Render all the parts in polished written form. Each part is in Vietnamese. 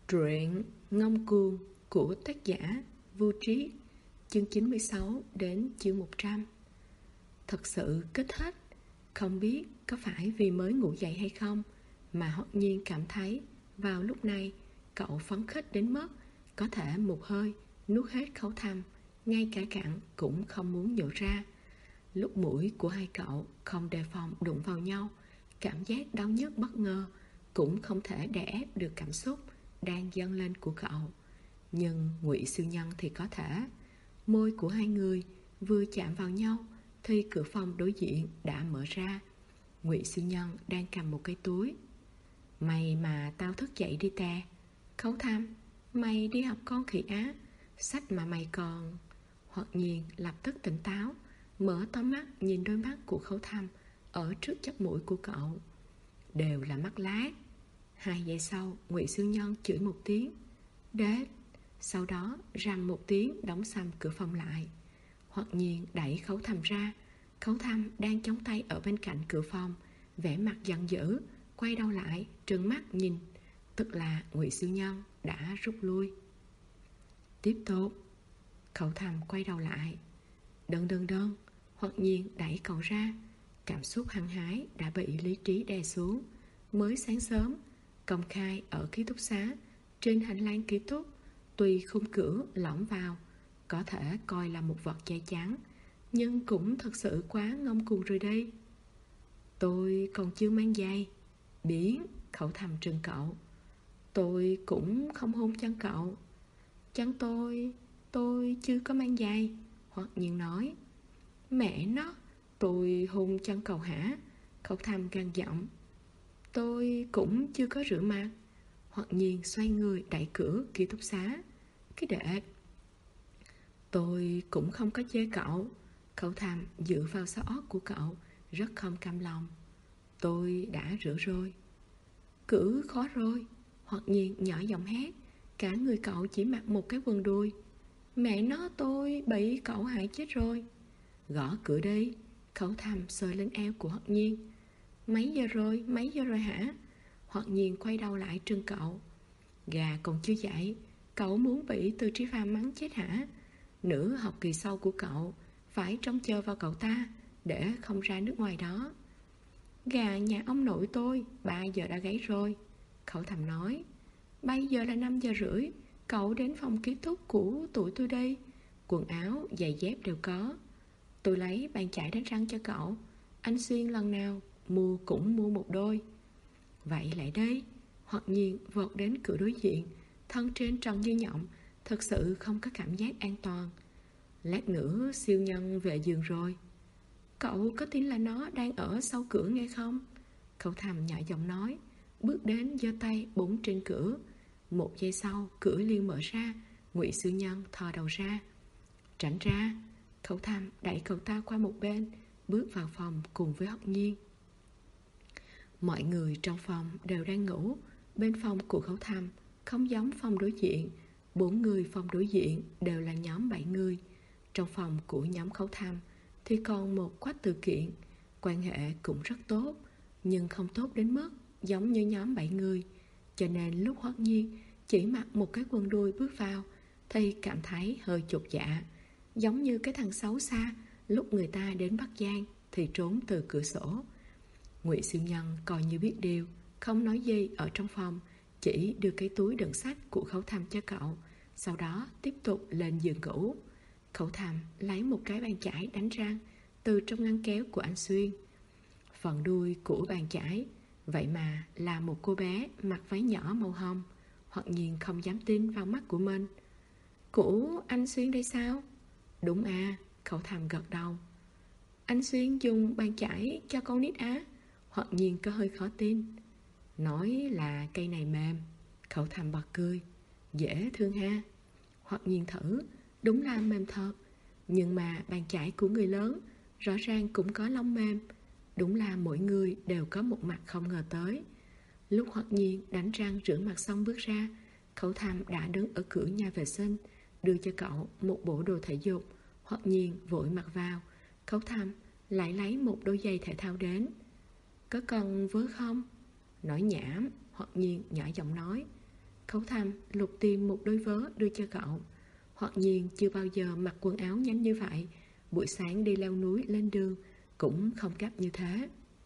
Truyện Ngông Cuồng của tác giả Vô Triết, chương 96 đến chương 100. Thật sự kết hết. Không biết có phải vì mới ngủ dậy hay không mà Hoắc Nhiên cảm thấy vào lúc này cậu phấn khích đến mức có thể một hơi nuốt hết khẩu thăm, ngay cả cặn cũng không muốn nhổ ra. Lúc mũi của hai cậu không đề phòng đụng vào nhau, cảm giác đau nhức bất ngờ cũng không thể đè ép được cảm xúc đang dâng lên của cậu. Nhưng Ngụy Siêu Nhân thì có thể. Môi của hai người vừa chạm vào nhau thì cửa phòng đối diện đã mở ra. Ngụy Siêu Nhân đang cầm một cái túi. Mày mà tao thức dậy đi tè. Khấu Thăm, mày đi học con khỉ á. Sách mà mày còn... Hoặc Nhiên lập tức tỉnh táo, mở to mắt nhìn đôi mắt của Khấu Thăm ở trước chóp mũi của cậu. Đều là mắt lác. 2 giây sau, Ngụy Siêu Nhân chửi một tiếng đết, sau đó răng một tiếng đóng sầm cửa phòng lại. Hoặc Nhiên đẩy Khấu Thăm ra. Khấu Thăm đang chống tay ở bên cạnh cửa phòng, vẻ mặt giận dữ, quay đầu lại trừng mắt nhìn, tức là Ngụy Siêu Nhân đã rút lui. Tiếp tục. Khấu Thăm quay đầu lại. Đơn. Hoặc Nhiên đẩy cậu ra. Cảm xúc hăng hái đã bị lý trí đè xuống. Mới sáng sớm, công khai ở ký túc xá, trên hành lang ký túc, tuy khung cửa lõm vào, có thể coi là một vật che chắn, nhưng cũng thật sự quá ngông cuồng rồi đây. Tôi còn chưa mang giày. Biến. Khẩu Thầm trừng cậu. Tôi cũng không hôn chân cậu. Chân tôi chưa có mang giày. Hoặc Nhiên nói. Mẹ nó, tôi hôn chân cậu hả? Khẩu Thầm gằn giọng. Tôi cũng chưa có rửa mặt. Hoặc Nhiên xoay người đẩy cửa ký túc xá. Cái đệ. Tôi cũng không có chê cậu. Khẩu Thầm dựa vào sau óc của cậu, rất không cam lòng. Tôi đã rửa rồi. Cử khó rồi. Hoặc Nhiên nhỏ giọng hét. Cả người cậu chỉ mặc một cái quần đùi. Mẹ nó, tôi bị cậu hại chết rồi. Gõ cửa đi. Khẩu Thầm sờ lên eo của Hoặc Nhiên. Mấy giờ rồi hả? Hoặc Nhiên quay đầu trừng trừng cậu. Gà còn chưa dậy, cậu muốn bị Từ Trí Phàm mắng chết hả? Nửa học kỳ sau của cậu phải trông chờ vào cậu ta để không ra nước ngoài đó. Gà nhà ông nội tôi 3 giờ đã gáy rồi. Khẩu Thầm nói. Bây giờ là 5 giờ rưỡi. Cậu đến phòng ký túc của tụi tôi đây. Quần áo, giày dép đều có. Tôi lấy bàn chải đánh răng cho cậu. Anh Xuyên lần nào mua cũng mua một đôi. Vậy lại đây. Hoặc Nhiên vọt đến cửa đối diện, thân trên trần như nhộng, thật sự không có cảm giác an toàn. Lát nữa Siêu Nhân về giường rồi. Cậu có tin là nó đang ở sau cửa nghe không? Khẩu Thầm nhỏ giọng nói, bước đến giơ tay búng trên cửa. 1 giây sau, cửa liền mở ra. Ngụy Siêu Nhân thò đầu ra. Tránh ra. Khẩu Thầm đẩy cậu ta qua một bên, bước vào phòng cùng với Hoắc Nhiên. Mọi người trong phòng đều đang ngủ. Bên phòng của Khẩu Thầm không giống phòng đối diện. 4 người phòng đối diện đều là nhóm 7 người. Trong phòng của nhóm Khẩu Thầm thì còn một Quách Từ Kiện. Quan hệ cũng rất tốt, nhưng không tốt đến mức giống như nhóm 7 người. Cho nên lúc Hoắc Nhiên chỉ mặc một cái quần đùi bước vào thì cảm thấy hơi chột dạ. Giống như cái thằng xấu xa lúc người ta đến Bắc Giang thì trốn từ cửa sổ. Ngụy Siêu Nhân coi như biết điều, không nói gì ở trong phòng, chỉ đưa cái túi đựng sách của Khẩu Thầm cho cậu, sau đó tiếp tục lên giường ngủ. Khẩu Thầm lấy một cái bàn chải đánh răng từ trong ngăn kéo của anh Xuyên. Phần đuôi của bàn chải vậy mà là một cô bé mặc váy nhỏ màu hồng. Hoặc Nhiên không dám tin vào mắt của mình. Của anh Xuyên đây sao? Đúng à. Khẩu Thầm gật đầu. Anh Xuyên dùng bàn chải cho con nít á? Hoặc Nhiên có hơi khó tin. Nói là cây này mềm. Khẩu Thầm bật cười. Dễ thương ha. Hoặc Nhiên thử. Đúng là mềm thật. Nhưng mà bàn chải của người lớn rõ ràng cũng có lông mềm. Đúng là mỗi người đều có một mặt không ngờ tới. Lúc Hoặc Nhiên đánh răng rửa mặt xong bước ra, Khẩu Thầm đã đứng ở cửa nhà vệ sinh, đưa cho cậu một bộ đồ thể dục. Hoặc Nhiên vội mặc vào. Khẩu Thầm lại lấy một đôi giày thể thao đến. Có cần vớ không? Nói nhảm. Hoặc Nhiên nhỏ giọng nói. Khấu Thầm lục tìm một đôi vớ đưa cho cậu. Hoặc nhiên chưa bao giờ mặc quần áo nhanh như vậy. Buổi sáng đi leo núi lên đường cũng không gấp như thế.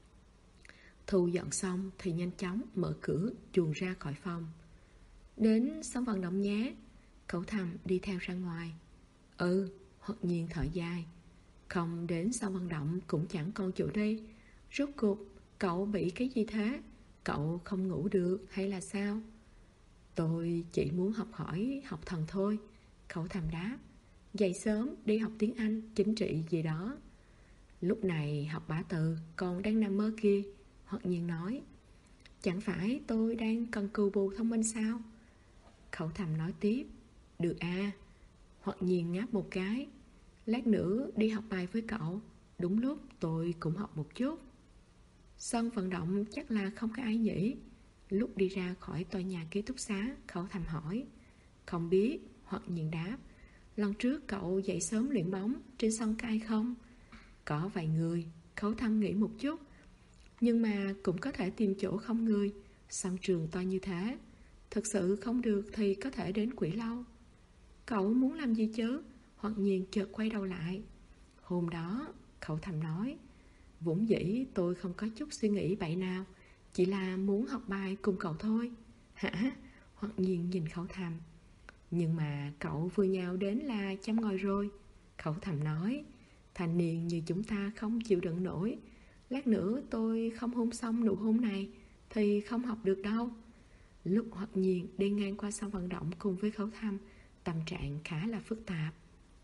Thu dọn xong thì nhanh chóng mở cửa chuồn ra khỏi phòng. Đến sân vận động nhé. Khấu Thầm đi theo ra ngoài. Hoặc nhiên thở dài. Không đến sân vận động cũng chẳng còn chỗ đi. Rốt cuộc cậu bị cái gì thế? Cậu không ngủ được hay là sao? Tôi chỉ muốn học hỏi học thần thôi. Khấu Thầm đáp. Dậy sớm đi học tiếng Anh, chính trị gì đó. Lúc này học bả từ còn đang nằm mơ kia. Hoặc nhiên nói. Chẳng phải tôi đang cần cù bù thông minh sao? Khấu Thầm nói tiếp. Được à. Hoặc nhiên ngáp một cái. Lát nữa đi học bài với cậu. Đúng lúc tôi cũng học một chút. Sân vận động chắc là không có ai nhỉ? Lúc đi ra khỏi tòa nhà ký túc xá, Khấu Thầm hỏi. Không biết. Hoặc nhiên đáp. Lần trước cậu dậy sớm luyện bóng, trên sân có ai không? Có vài người. Khấu Thầm nghĩ một chút. Nhưng mà cũng có thể tìm chỗ không người. Sân trường to như thế. Thực sự không được thì có thể đến Quỷ Lâu. Cậu muốn làm gì chứ? Hoặc nhiên chợt quay đầu lại. Hôm đó, Khấu Thầm nói, vốn dĩ tôi không có chút suy nghĩ bậy nào, chỉ là muốn học bài cùng cậu thôi. Hả? Hoặc nhiên nhìn Khấu Thầm. Nhưng mà cậu vừa nhào đến là chăm ngồi rồi. Khấu Thầm nói, thanh niên như chúng ta không chịu đựng nổi. Lát nữa tôi không hôn xong nụ hôn này thì không học được đâu. Lúc Hoặc nhiên đi ngang qua sân vận động cùng với Khấu Thầm, tâm trạng khá là phức tạp.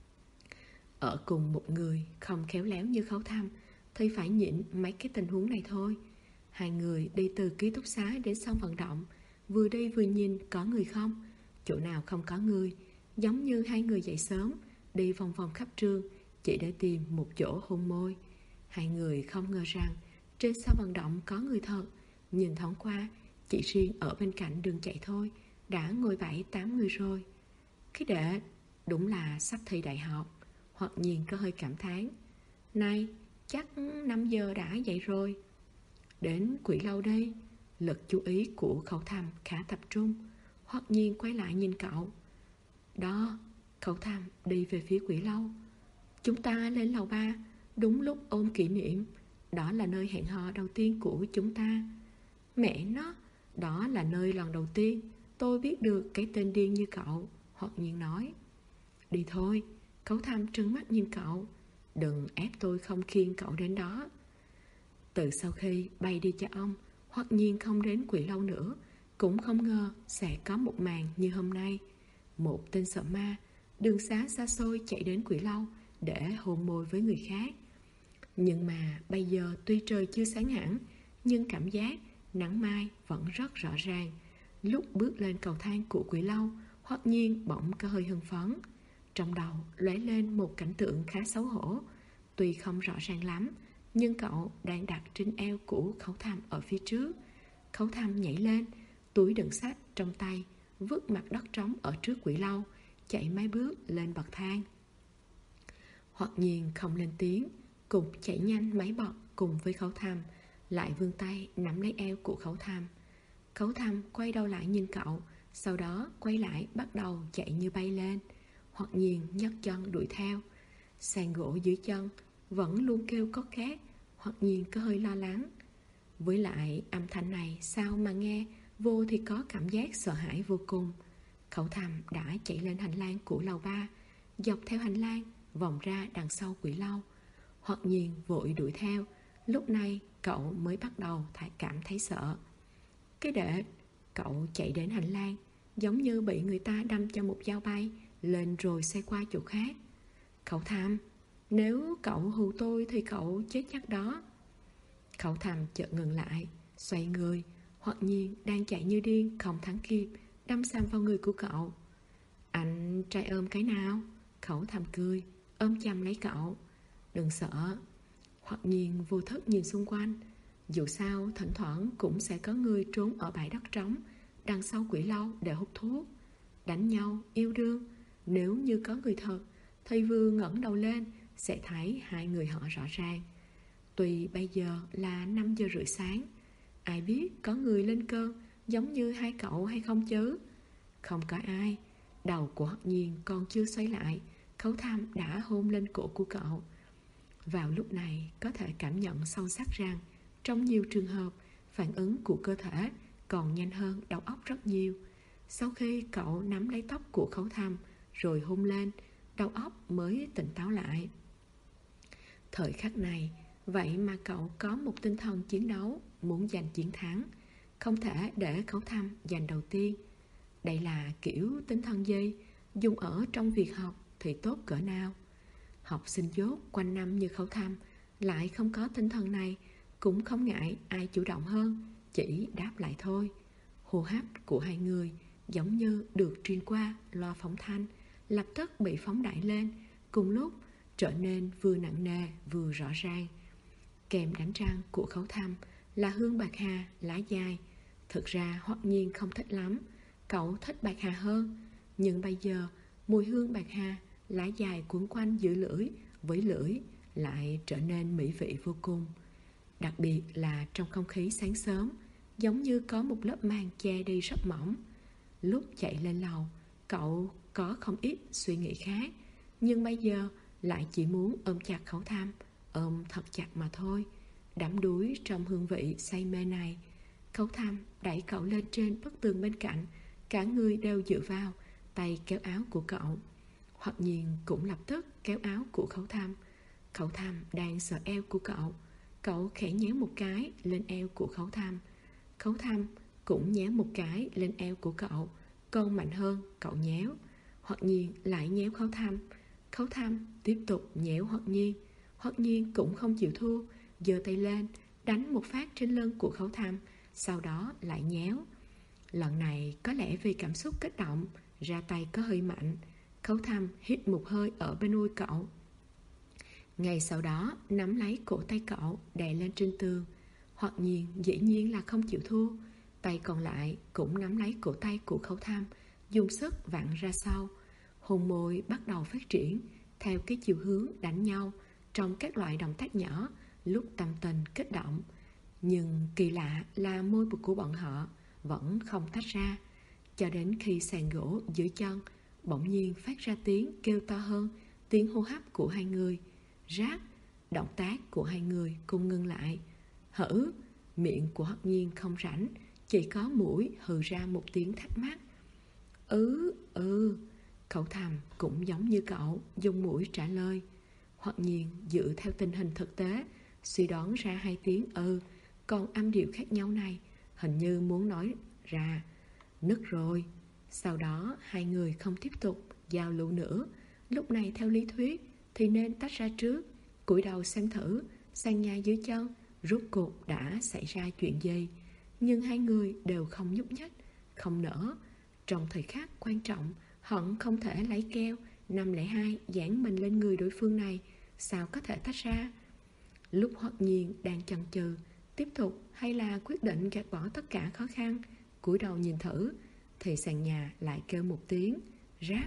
Ở cùng một người không khéo léo như Khấu Thầm thì phải nhịn mấy cái tình huống này thôi. Hai người đi từ ký túc xá đến sân vận động, vừa đi vừa nhìn có người không. Chỗ nào không có người, giống như hai người dậy sớm đi vòng vòng khắp trường chỉ để tìm một chỗ hôn môi. Hai người không ngờ rằng trên sân vận động có người thật. Nhìn thoáng qua, chỉ riêng ở bên cạnh đường chạy thôi đã ngồi 7-8 người rồi. Cái đệ, đúng là sắp thi đại học. Hoặc nhiên có hơi cảm thán. Này, chắc 5 giờ đã dậy rồi. Đến Quỷ Lâu đây. Lực chú ý của Khấu Thầm khá tập trung. Hoặc nhiên quay lại nhìn cậu. Đó, Khấu Thầm đi về phía Quỷ Lâu. Chúng ta lên lầu 3, đúng lúc ôm kỷ niệm. Đó là nơi hẹn hò đầu tiên của chúng ta. Mẹ nó, đó là nơi lần đầu tiên tôi biết được cái tên điên như cậu. Hoặc nhiên nói. Đi thôi. Khấu Thầm trừng mắt nhìn cậu. Đừng ép tôi không khiêng cậu đến đó. Từ sau khi bay đi cho ông, Hoặc nhiên không đến Quỷ Lâu nữa. Cũng không ngờ sẽ có một màn như hôm nay. Một tên sợ ma đường xá xa xôi chạy đến Quỷ Lâu để hôn môi với người khác. Nhưng mà bây giờ tuy trời chưa sáng hẳn, nhưng cảm giác nắng mai vẫn rất rõ ràng. Lúc bước lên cầu thang của Quỷ Lâu, Hoặc nhiên bỗng có hơi hưng phấn. Trong đầu lóe lên một cảnh tượng khá xấu hổ. Tuy không rõ ràng lắm, nhưng cậu đang đặt trên eo của Khấu Thầm ở phía trước. Khấu Thầm nhảy lên, túi đựng sách trong tay, vứt mặt đất trống ở trước Quỷ Lâu, chạy mấy bước lên bậc thang. Hoặc nhiên không lên tiếng, cùng chạy nhanh mấy bậc cùng với Khấu Thầm, lại vươn tay nắm lấy eo của Khấu Thầm. Khấu Thầm quay đầu lại nhìn cậu, sau đó quay lại bắt đầu chạy như bay lên. Hoặc nhiên nhấc chân đuổi theo. Sàn gỗ dưới chân vẫn luôn kêu có két. Hoặc nhiên có hơi lo lắng. Với lại âm thanh này sao mà nghe vô thì có cảm giác sợ hãi vô cùng. Khấu Thầm đã chạy lên hành lang của lầu 3, dọc theo hành lang vòng ra đằng sau Quỷ Lâu. Hoặc nhiên vội đuổi theo. Lúc này cậu mới bắt đầu cảm thấy sợ. Cái đệ, cậu chạy đến hành lang giống như bị người ta đâm cho một dao bay lên rồi xoay qua chỗ khác. Khấu Thầm, nếu cậu hù tôi thì cậu chết chắc đó. Khấu Thầm chợt ngừng lại, xoay người. Hoặc nhiên đang chạy như điên không thắng kịp, đâm sầm vào người của cậu. Anh trai ôm cái nào? Khấu Thầm cười, ôm chầm lấy cậu. Đừng sợ. Hoặc nhiên vô thức nhìn xung quanh. Dù sao thỉnh thoảng cũng sẽ có người trốn ở bãi đất trống đằng sau Quỷ Lâu để hút thuốc, đánh nhau, yêu đương. Nếu như có người thật thì vừa ngẩng đầu lên sẽ thấy hai người họ rõ ràng. Tuy bây giờ là 5 giờ rưỡi sáng, ai biết có người lên cơn giống như hai cậu hay không chứ. Không có ai. Đầu của Hoắc Nhiên còn chưa xoay lại, Khấu Thăm đã hôn lên cổ của cậu. Vào lúc này có thể cảm nhận sâu sắc rằng trong nhiều trường hợp, phản ứng của cơ thể còn nhanh hơn đầu óc rất nhiều. Sau khi cậu nắm lấy tóc của Khấu Thăm rồi hôn lên, đầu óc mới tỉnh táo lại. Thời khắc này, vậy mà cậu có một tinh thần chiến đấu, muốn giành chiến thắng, không thể để Khấu Thăm giành đầu tiên. Đây là kiểu tinh thần gì? Dùng ở trong việc học thì tốt cỡ nào? Học sinh dốt quanh năm như Khấu Thăm lại không có tinh thần này, cũng không ngại ai chủ động hơn, chỉ đáp lại thôi. Hô hấp của hai người giống như được truyền qua loa phóng thanh, lập tức bị phóng đại lên, cùng lúc trở nên vừa nặng nề vừa rõ ràng. Kèm đánh răng của Khấu Thăm là hương bạc hà lá dài. Thực ra Hoắc Nhiên không thích lắm, cậu thích bạc hà hơn. Nhưng bây giờ mùi hương bạc hà lá dài cuốn quanh giữa lưỡi với lưỡi lại trở nên mỹ vị vô cùng. Đặc biệt là trong không khí sáng sớm, giống như có một lớp màn che đi rất mỏng. Lúc chạy lên lầu, cậu có không ít suy nghĩ khác, nhưng bây giờ lại chỉ muốn ôm chặt Khấu Thăm, ôm thật chặt mà thôi. Đắm đuối trong hương vị say mê này, Khấu Thăm đẩy cậu lên trên bức tường bên cạnh, cả người đều dựa vào, tay kéo áo của cậu. Hoặc Nhiên cũng lập tức kéo áo của Khấu Thăm. Khấu Thăm đang sờ eo của cậu, cậu khẽ nhéo một cái lên eo của Khấu Thăm. Khấu Thăm cũng nhéo một cái lên eo của cậu, còn mạnh hơn cậu nhéo. Hoặc Nhiên lại nhéo Khấu Thăm. Khấu Thăm tiếp tục nhéo Hoặc Nhiên. Hoặc Nhiên cũng không chịu thua, giơ tay lên đánh một phát trên lưng của Khấu Thăm, sau đó lại nhéo. Lần này có lẽ vì cảm xúc kích động, ra tay có hơi mạnh. Khấu Thăm hít một hơi ở bên môi cậu, ngay sau đó nắm lấy cổ tay cậu đè lên trên tường. Hoặc Nhiên dĩ nhiên là không chịu thua, tay còn lại cũng nắm lấy cổ tay của Khấu Thăm, dùng sức vặn ra sau. Hôn môi bắt đầu phát triển theo cái chiều hướng đánh nhau trong các loại động tác nhỏ lúc tâm tình kích động. Nhưng kỳ lạ là môi của bọn họ vẫn không tách ra, cho đến khi sàn gỗ dưới chân bỗng nhiên phát ra tiếng kêu to hơn tiếng hô hấp của hai người. Rát, động tác của hai người cùng ngưng lại. Hử, miệng của Hoắc Nhiên không rảnh, chỉ có mũi hừ ra một tiếng thắc mắc. Khấu Thăm cũng giống như cậu, dùng mũi trả lời. Hoắc Nhiên dựa theo tình hình thực tế suy đoán ra hai tiếng còn âm điệu khác nhau này hình như muốn nói ra nức rồi. Sau đó hai người không tiếp tục giao lưu nữa. Lúc này theo lý thuyết thì nên tách ra trước, cúi đầu xem thử sàn nhà dưới chân rốt cuộc đã xảy ra chuyện gì. Nhưng hai người đều không nhúc nhích, không nở. Trong thời khắc quan trọng, hận không thể lấy keo 502 dán mình lên người đối phương này, sao có thể tách ra. Lúc Hoắc Nhiên đang chần chừ tiếp tục hay là quyết định gạt bỏ tất cả khó khăn, cúi đầu nhìn thử, thì sàn nhà lại kêu một tiếng rát.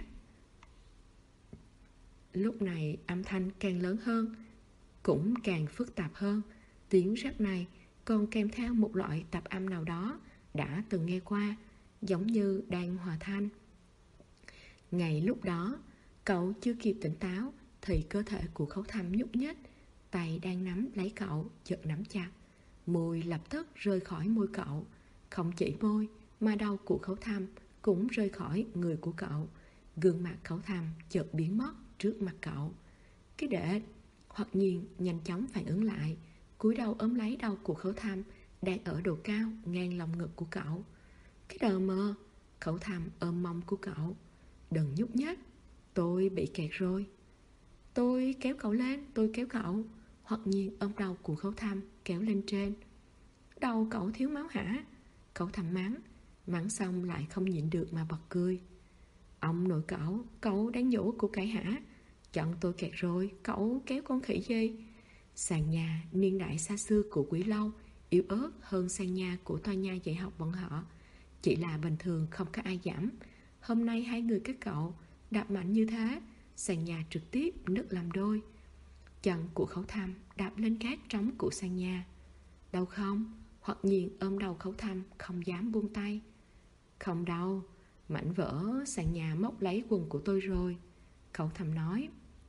Lúc này âm thanh càng lớn hơn, cũng càng phức tạp hơn. Tiếng rát này còn kèm theo một loại tạp âm nào đó đã từng nghe qua, giống như đang hòa thanh. Ngay lúc đó, cậu chưa kịp tỉnh táo thì cơ thể của Khấu Thăm nhúc nhích, tay đang nắm lấy cậu chợt nắm chặt, môi lập tức rơi khỏi môi cậu. Không chỉ môi mà đầu của Khấu Thăm cũng rơi khỏi người của cậu. Gương mặt Khấu Thăm chợt biến mất trước mặt cậu. Cái đệ! Hoặc Nhiên nhanh chóng phản ứng lại, cúi đầu ôm lấy đầu của Khấu Thăm đang ở độ cao ngang lòng ngực của cậu. Cái đờ mờ! Khấu Thăm ôm mông của cậu. Đừng nhúc nhích, tôi bị kẹt rồi. Tôi kéo cậu lên, tôi kéo cậu. Hoặc Nhiên ôm đầu của Khấu Thăm kéo lên trên. Đầu cậu thiếu máu hả? Khấu Thăm mắng xong lại không nhịn được mà bật cười. Ông nội cậu đang nhổ của cải hả? Chọn tôi kẹt rồi, cậu kéo con khỉ gì? Sàn nhà niên đại xa xưa của Quý Lâu yếu ớt hơn sàn nhà của tòa nhà dạy học bọn họ. Chỉ là bình thường không có ai giảm. Hôm nay hai người các cậu đạp mạnh như thế, sàn nhà trực tiếp nứt làm đôi. Chân của Khấu Thăm đạp lên cát trống của sàn nhà. Đau không? Hoặc Nhiên ôm đầu Khấu Thăm không dám buông tay. Không đau. Mảnh vỡ sàn nhà móc lấy quần của tôi rồi, cậu thầm nói.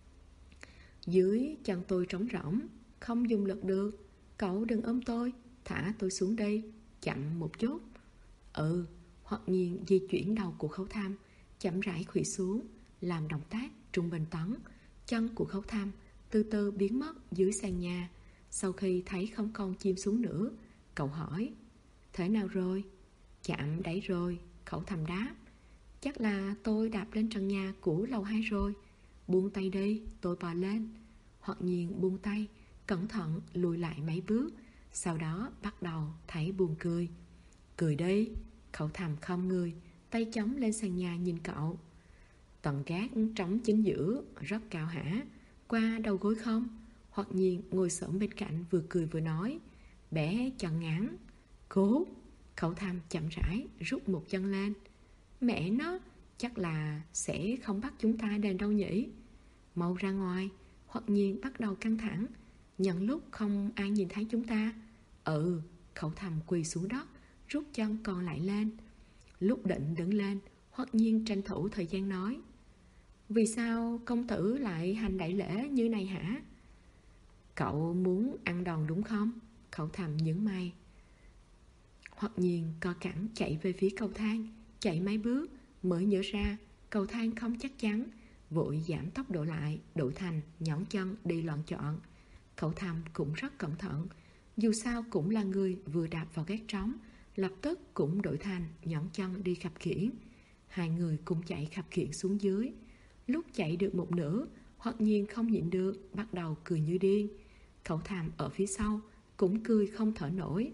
Dưới chân tôi trống rỗng, không dùng lực được. Cậu đừng ôm tôi, thả tôi xuống đây, chậm một chút. Hoặc nhiên di chuyển đầu của Khấu Tham, chậm rãi khuỵu xuống, làm động tác trung bình tấn. Chân của Khấu Tham từ từ biến mất dưới sàn nhà. Sau khi thấy không còn chìm xuống nữa, cậu hỏi, thế nào rồi? Chạm đáy rồi, Khấu Tham đáp. Chắc là tôi đạp lên trần nhà của lầu 2 rồi. Buông tay đi, tôi bò lên. Hoặc nhiên buông tay, cẩn thận lùi lại mấy bước. Sau đó bắt đầu thấy buồn cười. Cười đi, Khấu Tham khom người, tay chống lên sàn nhà nhìn cậu. Tầng gác trống chính giữa, rất cao hả? Qua đầu gối không? Hoặc nhiên ngồi xổm bên cạnh vừa cười vừa nói. Bé chân ngắn. Cố. Khấu Tham chậm rãi rút một chân lên. Mẹ nó, chắc là sẽ không bắt chúng ta đền đâu nhỉ? Mau ra ngoài. Hoặc nhiên bắt đầu căng thẳng, nhận lúc không ai nhìn thấy chúng ta. Khấu Tham quỳ xuống đất, rút chân còn lại lên. Lúc định đứng lên, Hoặc nhiên tranh thủ thời gian nói. Vì sao công tử lại hành đại lễ như này hả? Cậu muốn ăn đòn đúng không? Khấu Tham nhướng mày. Hoặc nhiên co cẳng chạy về phía cầu thang, chạy mấy bước mới nhớ ra cầu thang không chắc chắn, vội giảm tốc độ lại, đổi thành nhón chân đi loạn trọn. Khấu Tham cũng rất cẩn thận, dù sao cũng là người vừa đạp vào gác trống, lập tức cũng đổi thành nhón chân đi khập khiễng. Hai người cùng chạy khập khiễng xuống dưới. Lúc chạy được một nửa, Hoặc nhiên không nhịn được, bắt đầu cười như điên. Khấu Tham ở phía sau cũng cười không thở nổi.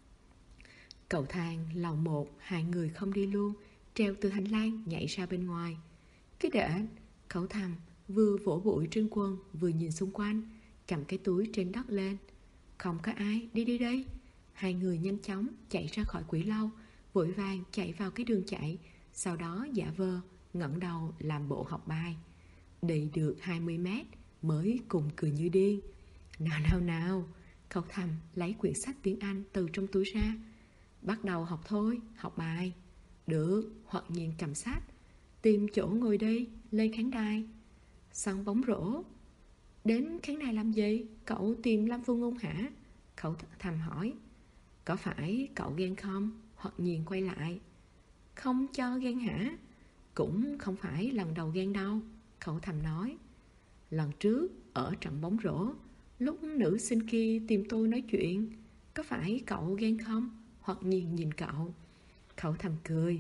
Cầu thang lầu 1, hai người không đi luôn, treo từ hành lang nhảy ra bên ngoài. Cái đệ, Khấu Tham vừa vỗ bụi trên quần vừa nhìn xung quanh, cầm cái túi trên đất lên. Không có ai, đi đi đây. Hai người nhanh chóng chạy ra khỏi quỷ lâu, vội vàng chạy vào cái đường chạy, sau đó giả vờ ngẩng đầu làm bộ học bài. Đi được 20 mét mới cùng cười như điên. Nào, Khấu Tham lấy quyển sách tiếng Anh từ trong túi ra. Bắt đầu học thôi, học bài. Được, Hoặc nhiên cầm sách. Tìm chỗ ngồi đi, lên khán đài. Sân bóng rổ. Đến khán đài làm gì? Cậu tìm Lâm Phương Ngôn hả? Khấu Tham hỏi. Có phải cậu ghen không? Hoặc nhiên quay lại. Không cho ghen hả? Cũng không phải lần đầu ghen đâu, Khấu Tham nói. Lần trước ở trận bóng rổ, lúc nữ sinh kia tìm tôi nói chuyện, có phải cậu ghen không? Hoặc nhiên nhìn cậu. Khấu Tham cười.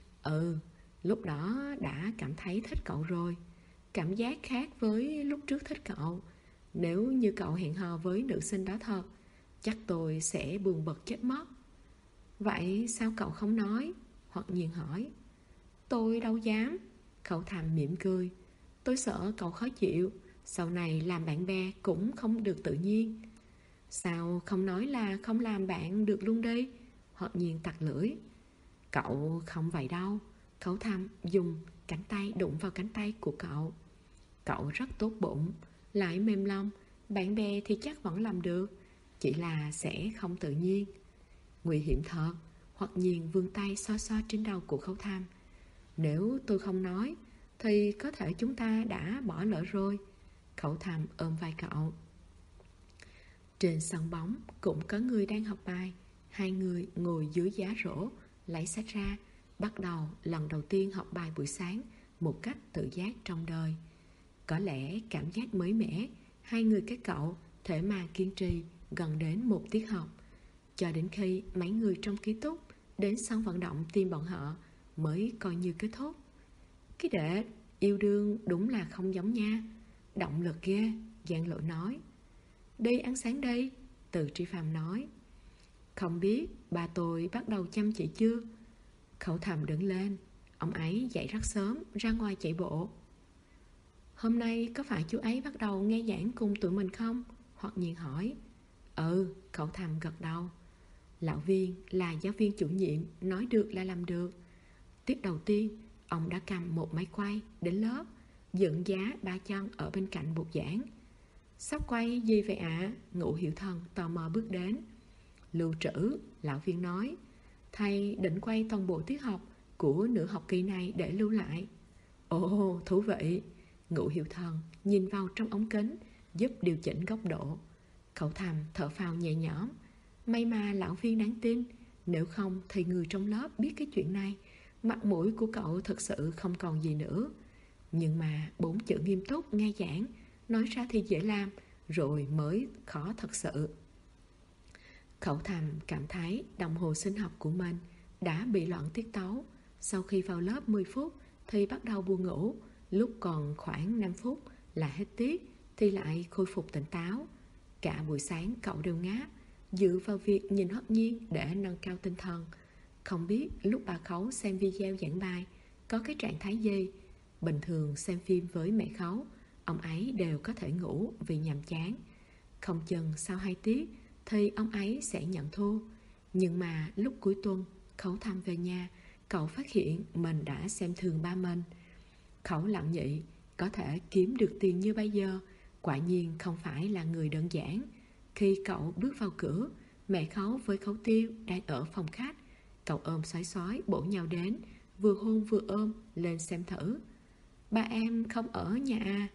Lúc đó đã cảm thấy thích cậu rồi. Cảm giác khác với lúc trước thích cậu. Nếu như cậu hẹn hò với nữ sinh đó thật, chắc tôi sẽ buồn bực chết mất. Vậy sao cậu không nói? Hoặc nhiên hỏi. Tôi đâu dám. Khấu Tham mỉm cười. Tôi sợ cậu khó chịu, sau này làm bạn bè cũng không được tự nhiên. Sao không nói là không làm bạn được luôn đi? Hoặc nhiên tặc lưỡi. Cậu không vậy đâu. Khấu Tham dùng cánh tay đụng vào cánh tay của cậu. Cậu rất tốt bụng, lại mềm lòng, bạn bè thì chắc vẫn làm được, chỉ là sẽ không tự nhiên. Nguy hiểm thật. Hoặc nhiên vươn tay xoa xoa trên đầu của Khấu Tham. Nếu tôi không nói thì có thể chúng ta đã bỏ lỡ rồi. Khấu Tham ôm vai cậu. Trên sân bóng cũng có người đang học bài. Hai người ngồi dưới giá rổ, lấy sách ra, bắt đầu lần đầu tiên học bài buổi sáng một cách tự giác trong đời. Có lẽ cảm giác mới mẻ, hai người các cậu thể mà kiên trì gần đến một tiết học, cho đến khi mấy người trong ký túc đến sân vận động tìm bọn họ mới coi như kết thúc. Cái đệ, yêu đương đúng là không giống nha. Động lực ghê, Giang Lộ nói. Đi ăn sáng đây, Từ Tri Phạm nói. Không biết ba tôi bắt đầu chăm chỉ chưa? Khấu Tham đứng lên. Ông ấy dậy rất sớm, ra ngoài chạy bộ. Hôm nay có phải chú ấy bắt đầu nghe giảng cùng tụi mình không? Hoặc nhiên hỏi. Khấu Tham gật đầu. Lão Viên là giáo viên chủ nhiệm, nói được là làm được. Tiết đầu tiên, ông đã cầm một máy quay đến lớp, dựng giá 3 chân ở bên cạnh bục giảng. Sắp quay gì vậy ạ? Ngũ Hiểu Thần tò mò bước đến. Lưu trữ, lão viên nói. Thầy định quay toàn bộ tiết học của nửa học kỳ này để lưu lại. Ồ, thú vị. Ngũ Hiểu Thần nhìn vào trong ống kính, giúp điều chỉnh góc độ. Cậu thầm thở phào nhẹ nhõm. May mà lão viên đáng tin, nếu không thì người trong lớp biết cái chuyện này, mặt mũi của cậu thật sự không còn gì nữa. Nhưng mà 4 chữ nghiêm túc nghe giảng, nói ra thì dễ làm, rồi mới khó thật sự. Cậu thầm cảm thấy đồng hồ sinh học của mình đã bị loạn tiết tấu. Sau khi vào lớp 10 phút thì bắt đầu buồn ngủ, lúc còn khoảng 5 phút là hết tiết thì lại khôi phục tỉnh táo. Cả buổi sáng cậu đều ngáp, dựa vào việc nhìn Hoắc Nhiên để nâng cao tinh thần. Không biết lúc bà Khấu xem video giảng bài có cái trạng thái gì. Bình thường xem phim với mẹ Khấu, ông ấy đều có thể ngủ vì nhàm chán. Không chừng sau 2 tiết thì ông ấy sẽ nhận thua. Nhưng mà lúc cuối tuần Khấu thăm về nhà, cậu phát hiện mình đã xem thường ba mình. Khấu Lạm Nhị có thể kiếm được tiền như bây giờ quả nhiên không phải là người đơn giản. Khi cậu bước vào cửa, mẹ Khấu với Khấu Tiêu đang ở phòng khách. Cậu ôm xoái xoái bổ nhào đến, vừa hôn vừa ôm lên xem thử. Ba em không ở nhà à?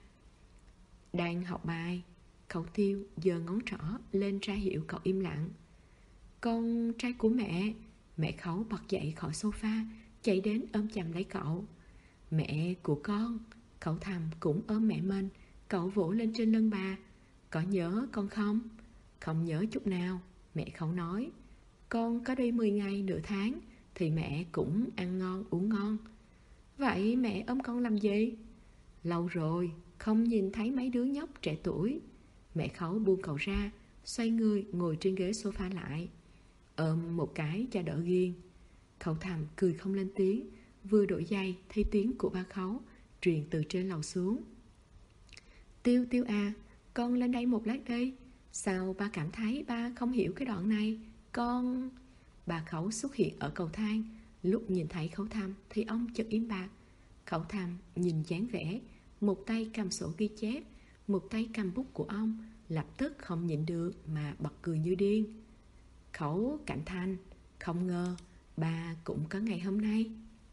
Đang học bài. Khấu Tiêu giơ ngón trỏ lên ra hiệu cậu im lặng. Con trai của mẹ. Mẹ Khấu bật dậy khỏi sofa, chạy đến ôm chầm lấy cậu. Mẹ của con. Cậu thầm cũng ôm mẹ mình. Cậu vỗ lên trên lưng bà. Có nhớ con không? Không nhớ chút nào. Mẹ Khấu nói. Con có đi 10 ngày nửa tháng thì mẹ cũng ăn ngon uống ngon. Vậy mẹ ôm con làm gì? Lâu rồi không nhìn thấy mấy đứa nhóc trẻ tuổi. Mẹ Khấu buông cậu ra, xoay người ngồi trên ghế sofa lại, ôm một cái cho đỡ ghiền. Cậu thầm cười không lên tiếng. Vừa đổi giày thì tiếng của ba Khấu truyền từ trên lầu xuống. Tiêu Tiêu à, con lên đây một lát đi. Sao ba cảm thấy ba không hiểu cái đoạn này? Con... Bà Khấu xuất hiện ở cầu thang. Lúc nhìn thấy Khấu Thăm thì ông chợt im bặt. Khấu Thăm nhìn dáng vẻ, một tay cầm sổ ghi chép, một tay cầm bút của ông, lập tức không nhịn được mà bật cười như điên. Khấu Cảnh Thanh, không ngờ bà cũng có ngày hôm nay.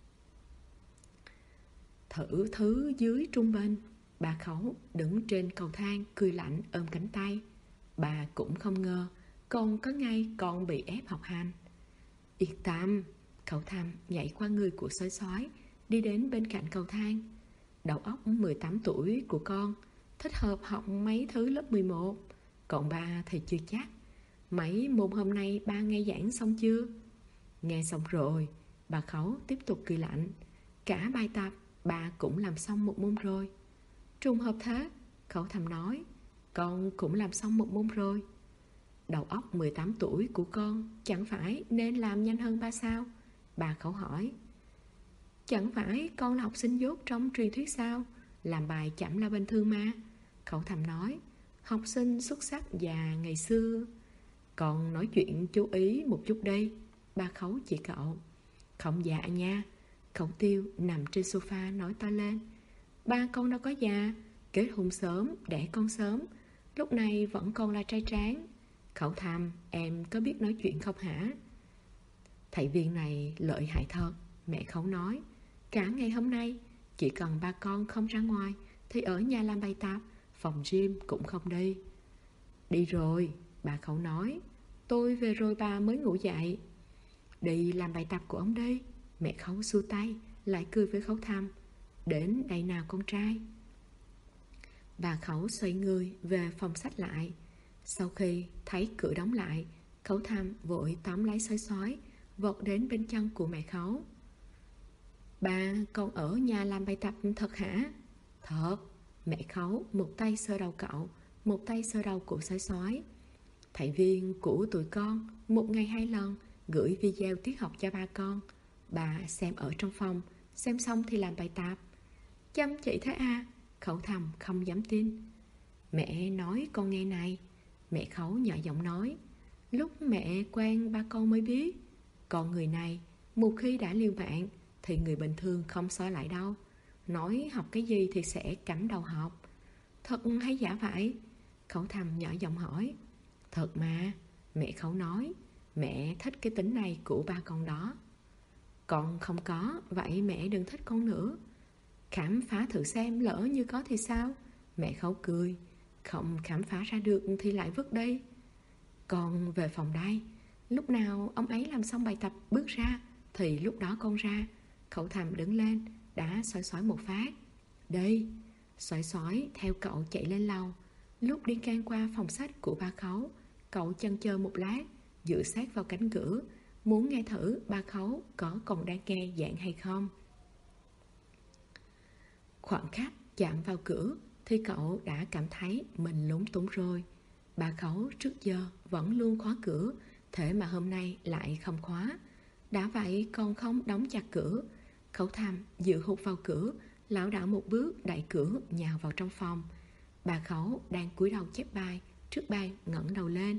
Thử thứ dưới trung bình. Bà Khấu đứng trên cầu thang cười lạnh ôm cánh tay. Bà cũng không ngờ còn có ngày con bị ép học hành. Yên tâm. Cậu Thăm nhảy qua người của sói sói, đi đến bên cạnh cầu thang. Đầu óc 18 tuổi của con thích hợp học mấy thứ lớp 11. Còn ba thì chưa chắc. Mấy môn hôm nay ba nghe giảng xong chưa? Nghe xong rồi. Bà Khấu tiếp tục cười lạnh. Cả bài tập ba cũng làm xong một môn rồi. Trùng hợp thế. Khấu Thăm nói. Con cũng làm xong một môn rồi. Đầu óc 18 tuổi của con chẳng phải nên làm nhanh hơn ba sao? Bà Khấu hỏi. Chẳng phải con là học sinh dốt trong truyền thuyết sao? Làm bài chậm là bình thường mà. Khấu Thăm nói. Học sinh xuất sắc và ngày xưa. Con nói chuyện chú ý một chút đi. Bà Khấu chỉ cậu. Không dạ nha. Khấu Tiêu nằm trên sofa nói to lên. Ba con đâu có già. Kết hôn sớm, đẻ con sớm. Lúc này vẫn còn là trai tráng. Khấu Thăm, em có biết nói chuyện không hả? Thầy viên này lợi hại thật. Mẹ Khấu nói. Cả ngày hôm nay chỉ cần ba con không ra ngoài thì ở nhà làm bài tập, phòng gym cũng không đi. Đi rồi. Bà Khấu nói. Tôi về rồi bà mới ngủ dậy. Đi làm bài tập của ông đi. Mẹ Khấu xua tay, lại cười với Khấu Thăm. Đến đây nào con trai. Bà Khấu xoay người về phòng sách lại. Sau khi thấy cửa đóng lại, Khấu Thăm vội tóm lấy sói sói, vọt đến bên chân của mẹ Khấu. Bà con ở nhà làm bài tập thật hả? Thật. Mẹ Khấu một tay sờ đầu cậu, một tay sờ đầu của sói sói. Thầy viên của tụi con một ngày 2 lần gửi video tiết học cho ba con. Bà xem ở trong phòng, xem xong thì làm bài tập. Chăm chỉ thế à? Khấu Thăm không dám tin. Mẹ nói con nghe này. Mẹ Khấu nhỏ giọng nói. Lúc mẹ quen ba con mới biết, con người này một khi đã liều mạng thì người bình thường không xóa lại đâu. Nói học cái gì thì sẽ cắm đầu học. Thật hay giả vậy? Khấu Thăm nhỏ giọng hỏi. Thật mà. Mẹ Khấu nói. Mẹ thích cái tính này của ba con đó. Con không có, vậy mẹ đừng thích con nữa. Khám phá thử xem, lỡ như có thì sao? Mẹ khẩu cười. Không khám phá ra được thì lại vứt đi. Con về phòng đây. Lúc nào ông ấy làm xong bài tập bước ra thì lúc đó con ra. Cậu Thầm đứng lên, đã xoái xoái một phát. Đi. Xoái xoái theo cậu chạy lên lầu. Lúc đi ngang qua phòng sách của ba Khấu, cậu chần chờ một lát, dựa sát vào cánh cửa, muốn nghe thử ba Khấu có còn đang nghe giảng hay không. Khoảng khắc chạm vào cửa thì cậu đã cảm thấy mình lúng túng rồi. Bà Khấu trước giờ vẫn luôn khóa cửa, thế mà hôm nay lại không khóa. Đã vậy còn không đóng chặt cửa. Cậu Thầm dựa hụt vào cửa, lảo đảo một bước đẩy cửa nhào vào trong phòng. Bà Khấu đang cúi đầu chép bài, trước bàn ngẩng đầu lên.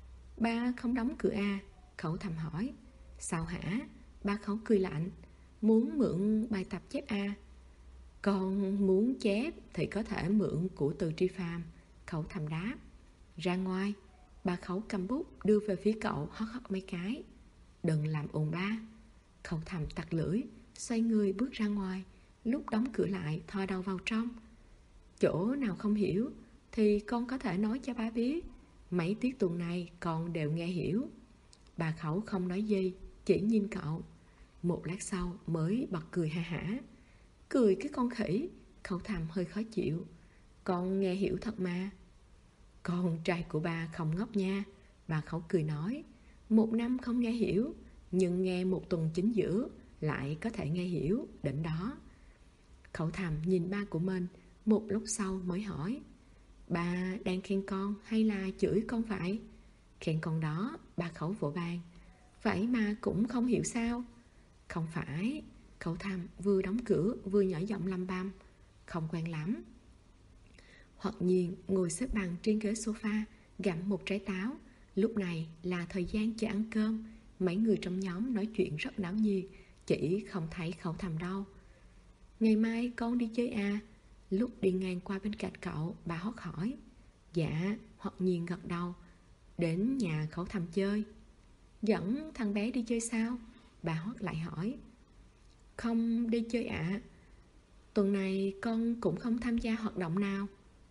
Ba không đóng cửa à? Cậu Thầm hỏi. Sao hả? Bà Khấu cười lạnh. Muốn mượn bài tập chép à? Con muốn chép thì có thể mượn của Từ Tri Phàm. Cậu Thầm đáp. Ra ngoài. Bà Khấu cầm bút đưa về phía cậu, hót hót mấy cái. Đừng làm ồn ba. Cậu Thầm tặc lưỡi, xoay người bước ra ngoài. Lúc đóng cửa lại thò đầu vào trong. Chỗ nào không hiểu thì con có thể nói cho ba biết. Mấy tiết tuần này con đều nghe hiểu. Bà Khấu không nói gì, chỉ nhìn cậu. Một lát sau mới bật cười ha hả. Cười cái con khỉ. Cậu Thầm hơi khó chịu. Con nghe hiểu thật mà. Con trai của ba không ngốc nha. Bà Khấu cười nói. Một năm không nghe hiểu, nhưng nghe một tuần chính giữa lại có thể nghe hiểu, đỉnh đó. Cậu Thầm nhìn ba của mình, một lúc sau mới hỏi. Ba đang khen con hay là chửi con vậy? Khen con đó. Bà Khấu vỗ bàn. Vậy mà cũng không hiểu sao? Không phải. Cậu Thầm vừa đóng cửa vừa nhỏ giọng lăm băm. Không quen lắm. Hoặc nhiên ngồi xếp bằng trên ghế sofa, gặm một trái táo. Lúc này là thời gian chờ ăn cơm. Mấy người trong nhóm nói chuyện rất náo nhiệt, chỉ không thấy Cậu Thầm đâu. Ngày mai con đi chơi à? Lúc đi ngang qua bên cạnh cậu, bà Hót hỏi. Dạ. Hoặc nhiên gật đầu. Đến nhà Cậu Thầm chơi. Dẫn thằng bé đi chơi sao? Bà Hót lại hỏi. Không đi chơi ạ. Tuần này con cũng không tham gia hoạt động nào.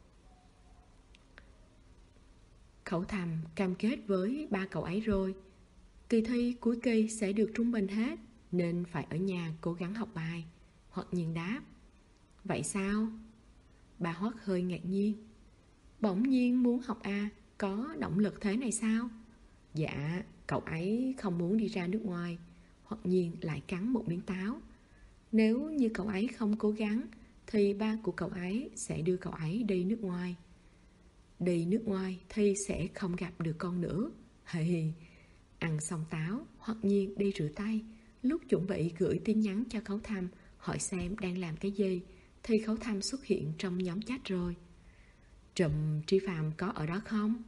Cậu Thầm cam kết với ba cậu ấy rồi. Kỳ thi cuối kỳ sẽ được trung bình hết, nên phải ở nhà cố gắng học bài. Hoặc nhiên đáp. Vậy sao? Bà Hoắc hơi ngạc nhiên. Bỗng nhiên muốn học à? Có động lực thế này sao? Dạ, cậu ấy không muốn đi ra nước ngoài. Hoặc nhiên lại cắn một miếng táo. Nếu như cậu ấy không cố gắng thì ba của cậu ấy sẽ đưa cậu ấy đi nước ngoài. Đi nước ngoài thì sẽ không gặp được con nữa. Hề. Ăn xong táo, Hoặc nhiên đi rửa tay. Lúc chuẩn bị gửi tin nhắn cho Cậu Thầm hỏi xem đang làm cái gì thì Cậu Thầm xuất hiện trong nhóm chat rồi. Trùm Tri Phàm có ở đó không?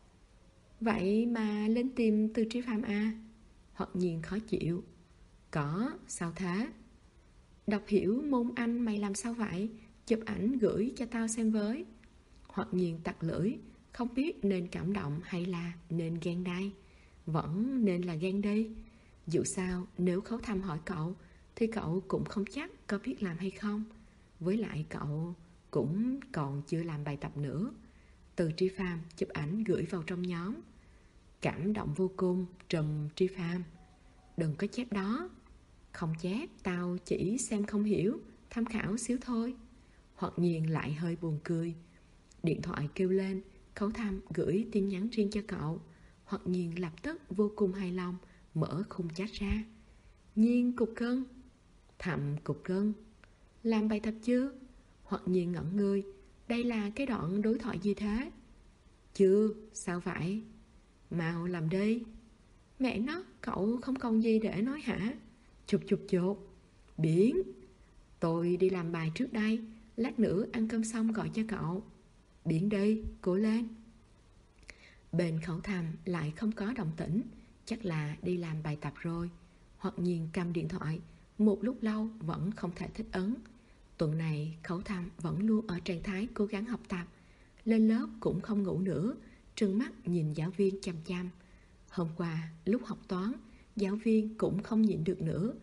Vậy mà lên tìm Từ Tri Phàm à? Hoặc nhiên khó chịu. Có, sao thế? Đọc hiểu môn Anh mày làm sao vậy? Chụp ảnh gửi cho tao xem với. Hoặc nhiên tặc lưỡi, không biết nên cảm động hay là nên ghen đây. Vẫn nên là ghen đi. Dù sao nếu Cậu Thầm hỏi cậu thì cậu cũng không chắc có biết làm hay không. Với lại cậu cũng còn chưa làm bài tập nữa. Từ Tri Phàm chụp ảnh gửi vào trong nhóm. Cảm động vô cùng, Trùm Tri Phàm. Đừng có chép đó. Không chép, tao chỉ xem không hiểu, tham khảo xíu thôi. Hoặc nhiên lại hơi buồn cười. Điện thoại kêu lên, Cậu Thầm gửi tin nhắn riêng cho cậu. Hoặc nhiên lập tức vô cùng hài lòng, mở khung chat ra. Nhiên cục cân. Thầm cục cân. Làm bài tập chưa? Hoặc nhiên ngẩn người. Đây là cái đoạn đối thoại gì thế? Chưa, sao vậy? Mau làm đi. Mẹ nó, cậu không còn gì để nói hả? Chụp chụp chụp. Biển. Tôi đi làm bài trước đây, lát nữa ăn cơm xong gọi cho cậu. Biển đi, cố lên. Bên Cậu Thầm lại không có động tĩnh, chắc là đi làm bài tập rồi. Hoặc nhiên cầm điện thoại, một lúc lâu vẫn không thể thích ứng. Tuần này Cậu Thầm vẫn luôn ở trạng thái cố gắng học tập. Lên lớp cũng không ngủ nữa, trừng mắt nhìn giáo viên chăm chăm. Hôm qua lúc học toán, giáo viên cũng không nhịn được nữa,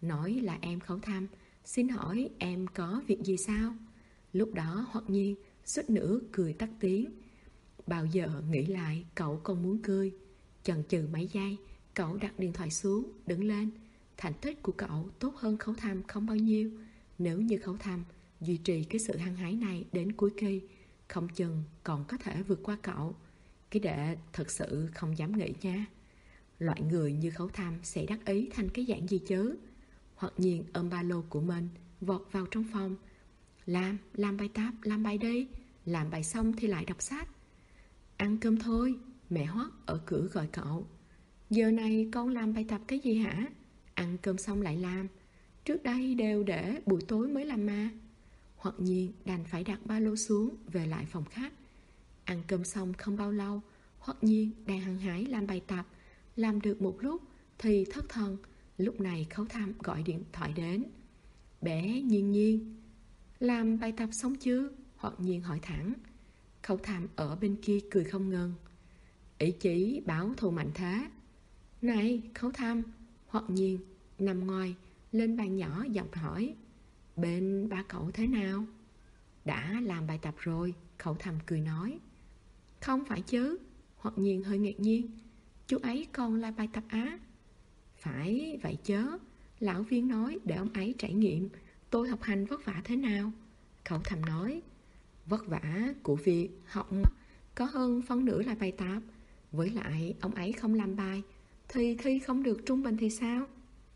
nói là em Khấu Thăm, xin hỏi em có việc gì sao? Lúc đó Hoặc Nhiên suýt nữa cười tắt tiếng. Bao giờ nghĩ lại cậu còn muốn cười. Chần chừ mấy giây, cậu đặt điện thoại xuống, đứng lên. Thành tích của cậu tốt hơn Khấu Thăm không bao nhiêu. Nếu như Khấu Thăm duy trì cái sự hăng hái này đến cuối kỳ, không chừng còn có thể vượt qua cậu. Cái đệ thật sự không dám nghĩ nha. Loại người như Khấu Thăm sẽ đắc ý thành cái dạng gì chứ? Hoặc Nhiên ôm ba lô của mình, vọt vào trong phòng. Làm bài tập, làm bài đi. Làm bài xong thì lại đọc sách. Ăn cơm thôi, mẹ Hoắc ở cửa gọi cậu. Giờ này con làm bài tập cái gì hả? Ăn cơm xong lại làm. Trước đây đều để buổi tối mới làm mà. Hoặc Nhiên đành phải đặt ba lô xuống, về lại phòng khách. Ăn cơm xong không bao lâu, Hoặc Nhiên đang hăng hái làm bài tập. Làm được một lúc thì thất thần. Lúc này Khấu Thăm gọi điện thoại đến. Bé Nhiên Nhiên, làm bài tập xong chưa? Hoặc Nhiên hỏi thẳng. Khấu Thăm ở bên kia cười không ngừng. Ý chí báo thù mạnh thế. Này Khấu Thăm, Hoặc Nhiên nằm ngoài lên bàn nhỏ giọng hỏi. Bên ba cậu thế nào? Đã làm bài tập rồi, Khấu Thăm cười nói. Không phải chứ, Hoặc Nhiên hơi ngạc nhiên. Chú ấy còn làm bài tập á? Phải vậy chớ, lão viên nói để ông ấy trải nghiệm tôi học hành vất vả thế nào. Khấu Thăm nói. Vất vả của việc học có hơn phân nửa là bài tập. Với lại ông ấy không làm bài thì thi không được trung bình thì sao?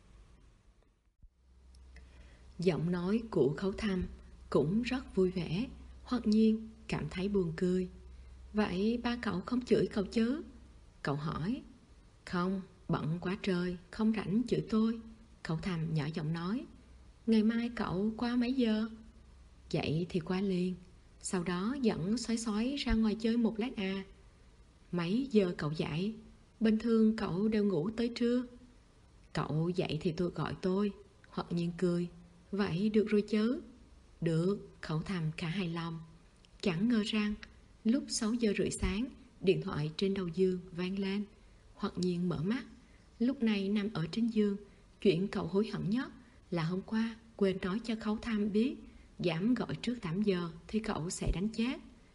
Giọng nói của Khấu Thăm cũng rất vui vẻ. Hoặc Nhiên cảm thấy buồn cười. Vậy ba cậu không chửi cậu chứ? Cậu hỏi. Không, bận quá trời, không rảnh chửi tôi. Khấu Thăm nhỏ giọng nói. Ngày mai cậu qua mấy giờ? Dậy thì qua liền. Sau đó dẫn Xoái Xoái ra ngoài chơi một lát à. Mấy giờ cậu dậy? Bình thường cậu đều ngủ tới trưa. Cậu dậy thì tôi gọi tôi. Hoặc Nhiên cười. Vậy được rồi chứ? Được, Khấu Thăm khá hài lòng. Chẳng ngờ rằng lúc 6 giờ rưỡi sáng, điện thoại trên đầu giường vang lên. Hoặc Nhiên mở mắt. Lúc này nằm ở trên giường. Chuyện cậu hối hận nhất là hôm qua quên nói cho Khấu Thăm biết dám gọi trước 8 giờ thì cậu sẽ đánh chết.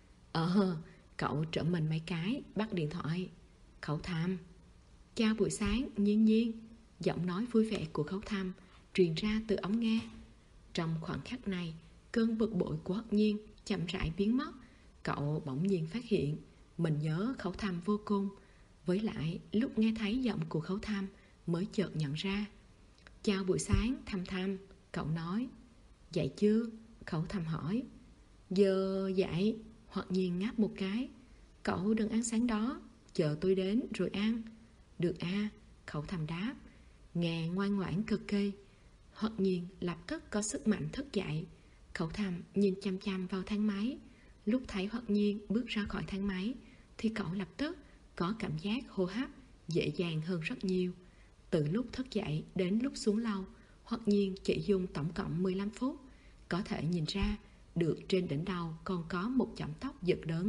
Cậu trở mình mấy cái, bắt điện thoại. Khấu Thăm. Chào buổi sáng, Nhiên Nhiên. Giọng nói vui vẻ của Khấu Thăm truyền ra từ ống nghe. Trong khoảnh khắc này, cơn bực bội của Hoặc Nhiên chậm rãi biến mất. Cậu bỗng nhiên phát hiện mình nhớ Khấu Thăm vô cùng. Với lại lúc nghe thấy giọng của Khấu Thăm mới chợt nhận ra. Chào buổi sáng Thăm Thăm, cậu nói. Dậy chưa? Khấu Thăm hỏi. Giờ dậy. Hoặc Nhiên ngáp một cái. Cậu đừng ăn sáng đó, chờ tôi đến rồi ăn. Được à, Khấu Thăm đáp. Nghe ngoan ngoãn cực kỳ. Hoặc Nhiên lập tức có sức mạnh thức dậy. Khấu Thăm nhìn chăm chăm vào thang máy. Lúc thấy Hoặc Nhiên bước ra khỏi thang máy thì cậu lập tức có cảm giác hô hấp dễ dàng hơn rất nhiều. Từ lúc thức dậy đến lúc xuống lầu, Hoặc Nhiên chỉ dùng tổng cộng 15 phút. Có thể nhìn ra được trên đỉnh đầu còn có một chõm tóc giật đứng.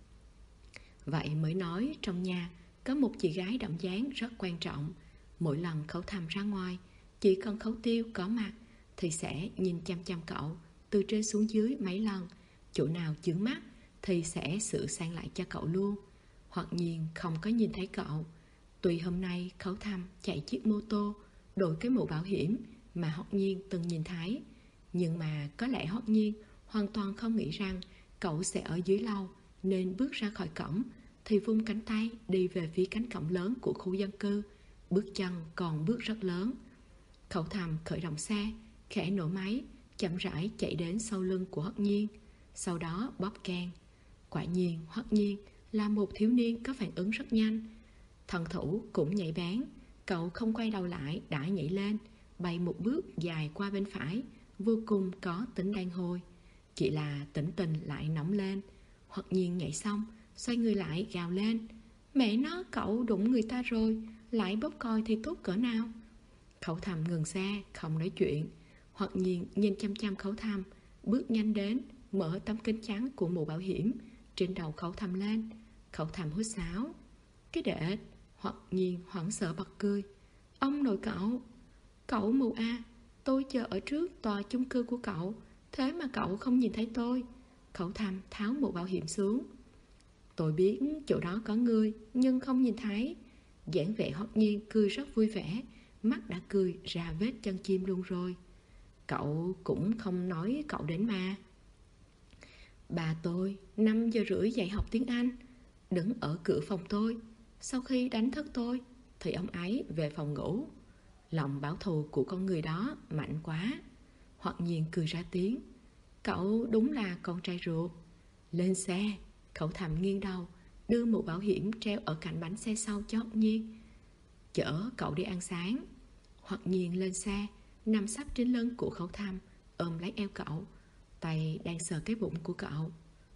Vậy mới nói trong nhà có một chị gái đậm dáng rất quan trọng. Mỗi lần Khấu Thăm ra ngoài, chỉ cần Khấu Tiêu có mặt thì sẽ nhìn chăm chăm cậu từ trên xuống dưới mấy lần. Chỗ nào chướng mắt thì sẽ sửa sang lại cho cậu luôn. Hoặc Nhiên không có nhìn thấy cậu. Tuy hôm nay Khấu Thăm chạy chiếc mô tô, đội cái mũ bảo hiểm mà Hoặc Nhiên từng nhìn thấy, nhưng mà có lẽ Hoặc Nhiên hoàn toàn không nghĩ rằng cậu sẽ ở dưới lầu, nên bước ra khỏi cổng thì vung cánh tay đi về phía cánh cổng lớn của khu dân cư. Bước chân còn bước rất lớn. Khấu Thăm khởi động xe, khẽ nổ máy, chậm rãi chạy đến sau lưng của Hoặc Nhiên. Sau đó bóp can. Quả nhiên Hoặc Nhiên là một thiếu niên có phản ứng rất nhanh. Thần thủ cũng nhạy bén. Cậu không quay đầu lại đã nhảy lên, bay một bước dài qua bên phải, vô cùng có tính đàn hồi. Chỉ là tính tình lại nóng lên. Hoặc Nhiên nhảy xong, xoay người lại gào lên. Mẹ nó, cậu đụng người ta rồi, lại bóp coi thì tốt cỡ nào. Khấu Thăm ngừng xe, không nói chuyện. Hoặc Nhiên nhìn chăm chăm Khấu Thăm, bước nhanh đến, mở tấm kính trắng của mũ bảo hiểm trên đầu Khấu Thăm lên. Khấu Thăm huýt sáo. Cái đệ. Hoặc Nhiên hoảng sợ bật cười. Ông nội cậu. Cậu mù à, tôi chờ ở trước tòa chung cư của cậu, thế mà cậu không nhìn thấy tôi. Khẩu Thầm tháo mũ bảo hiểm xuống. Tôi biết chỗ đó có người, nhưng không nhìn thấy. dáng vẻ Hoắc Nhiên cười rất vui vẻ, mắt đã cười ra vết chân chim luôn rồi. Cậu cũng không nói cậu đến mà. Bà tôi 5 giờ rưỡi dạy học tiếng Anh, đứng ở cửa phòng tôi. Sau khi đánh thức tôi thì ông ấy về phòng ngủ. Lòng báo thù của con người đó mạnh quá. Hoắc Nhiên cười ra tiếng. Cậu đúng là con trai ruột. Lên xe. Khẩu Thầm nghiêng đầu, đưa mũ bảo hiểm treo ở cạnh bánh xe sau cho Hoắc Nhiên. Chở cậu đi ăn sáng. Hoắc Nhiên lên xe, nằm sấp trên lưng của Khẩu Thầm, ôm lấy eo cậu, tay đang sờ cái bụng của cậu.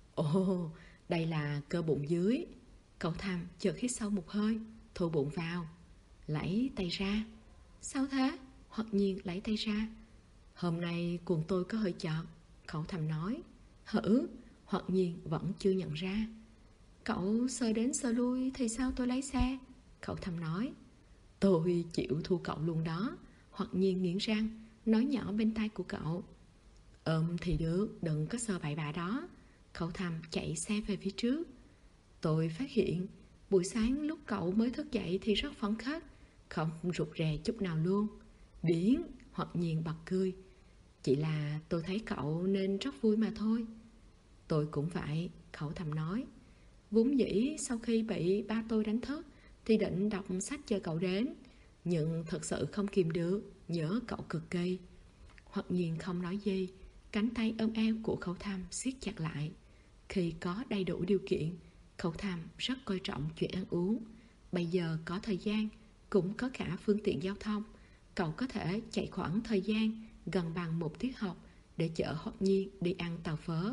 Ồ, đây là cơ bụng dưới. Cậu Thầm chợt hít sâu một hơi, thu bụng vào, lấy tay ra. Sao thế? Hoắc Nhiên lấy tay ra. Hôm nay quần tôi có hơi chọt. Khẩu Thầm nói. Hử? Hoắc Nhiên vẫn chưa nhận ra. Cậu sờ đến sờ lui thì sao tôi lấy xe? Khẩu Thầm nói. Tôi chịu thua cậu luôn đó. Hoắc Nhiên nghiến răng, nói nhỏ bên tai của cậu. Ôm thì được, đừng có sờ bậy bạ đó. Khẩu Thầm chạy xe về phía trước. Tôi phát hiện buổi sáng lúc cậu mới thức dậy thì rất phấn khích, không rụt rè chút nào luôn. Biến. Hoắc Nhiên bật cười. Chỉ là tôi thấy cậu nên rất vui mà thôi. Tôi cũng vậy. Khẩu Thầm nói. Vốn dĩ sau khi bị ba tôi đánh thức thì định đọc sách chờ cậu đến, nhưng thật sự không kìm được, nhớ cậu cực kỳ. Hoắc Nhiên không nói gì, cánh tay ôm eo của Khẩu Thầm siết chặt lại. Khi có đầy đủ điều kiện, Khẩu Thầm rất coi trọng chuyện ăn uống. Bây giờ có thời gian, cũng có cả phương tiện giao thông, cậu có thể chạy khoảng thời gian gần bằng một tiết học để chở Hoắc Nhiên đi ăn tàu phớ.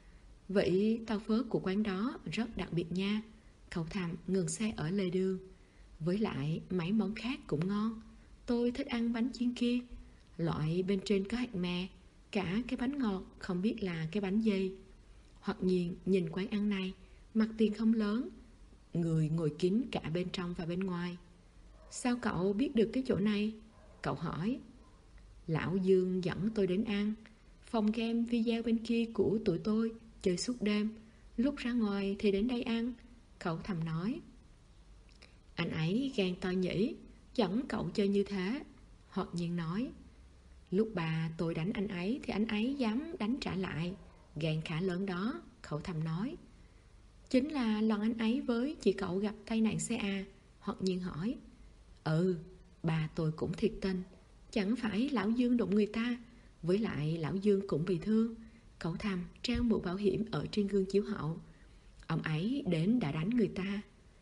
Vậy tàu phớ của quán đó rất đặc biệt nha. Khẩu Thầm ngừng xe ở lề đường. Với lại mấy món khác cũng ngon. Tôi thích ăn bánh chiên kia, loại bên trên có hạt mè, cả cái bánh ngọt không biết là cái bánh gì. Hoắc Nhiên nhìn quán ăn này, mặt tiền không lớn, người ngồi kín cả bên trong và bên ngoài. Sao cậu biết được cái chỗ này? Cậu hỏi. Lão Dương dẫn tôi đến ăn. Phòng game video bên kia của tụi tôi chơi suốt đêm, lúc ra ngoài thì đến đây ăn. Khẩu Thầm nói. Anh ấy gan to nhỉ, dẫn cậu chơi như thế. Hoắc Nhiên nói. Lúc bà tôi đánh anh ấy thì anh ấy dám đánh trả lại, gan khá lớn đó. Khẩu Thầm nói. Chính là lần anh ấy với chị cậu gặp tai nạn xe à? Hoắc Nhiên hỏi. Ừ, bà tôi cũng thiệt tình, chẳng phải lão Dương đụng người ta, với lại lão Dương cũng bị thương. Khẩu Thầm treo mũ bảo hiểm ở trên gương chiếu hậu. Ông ấy đến đã đánh người ta.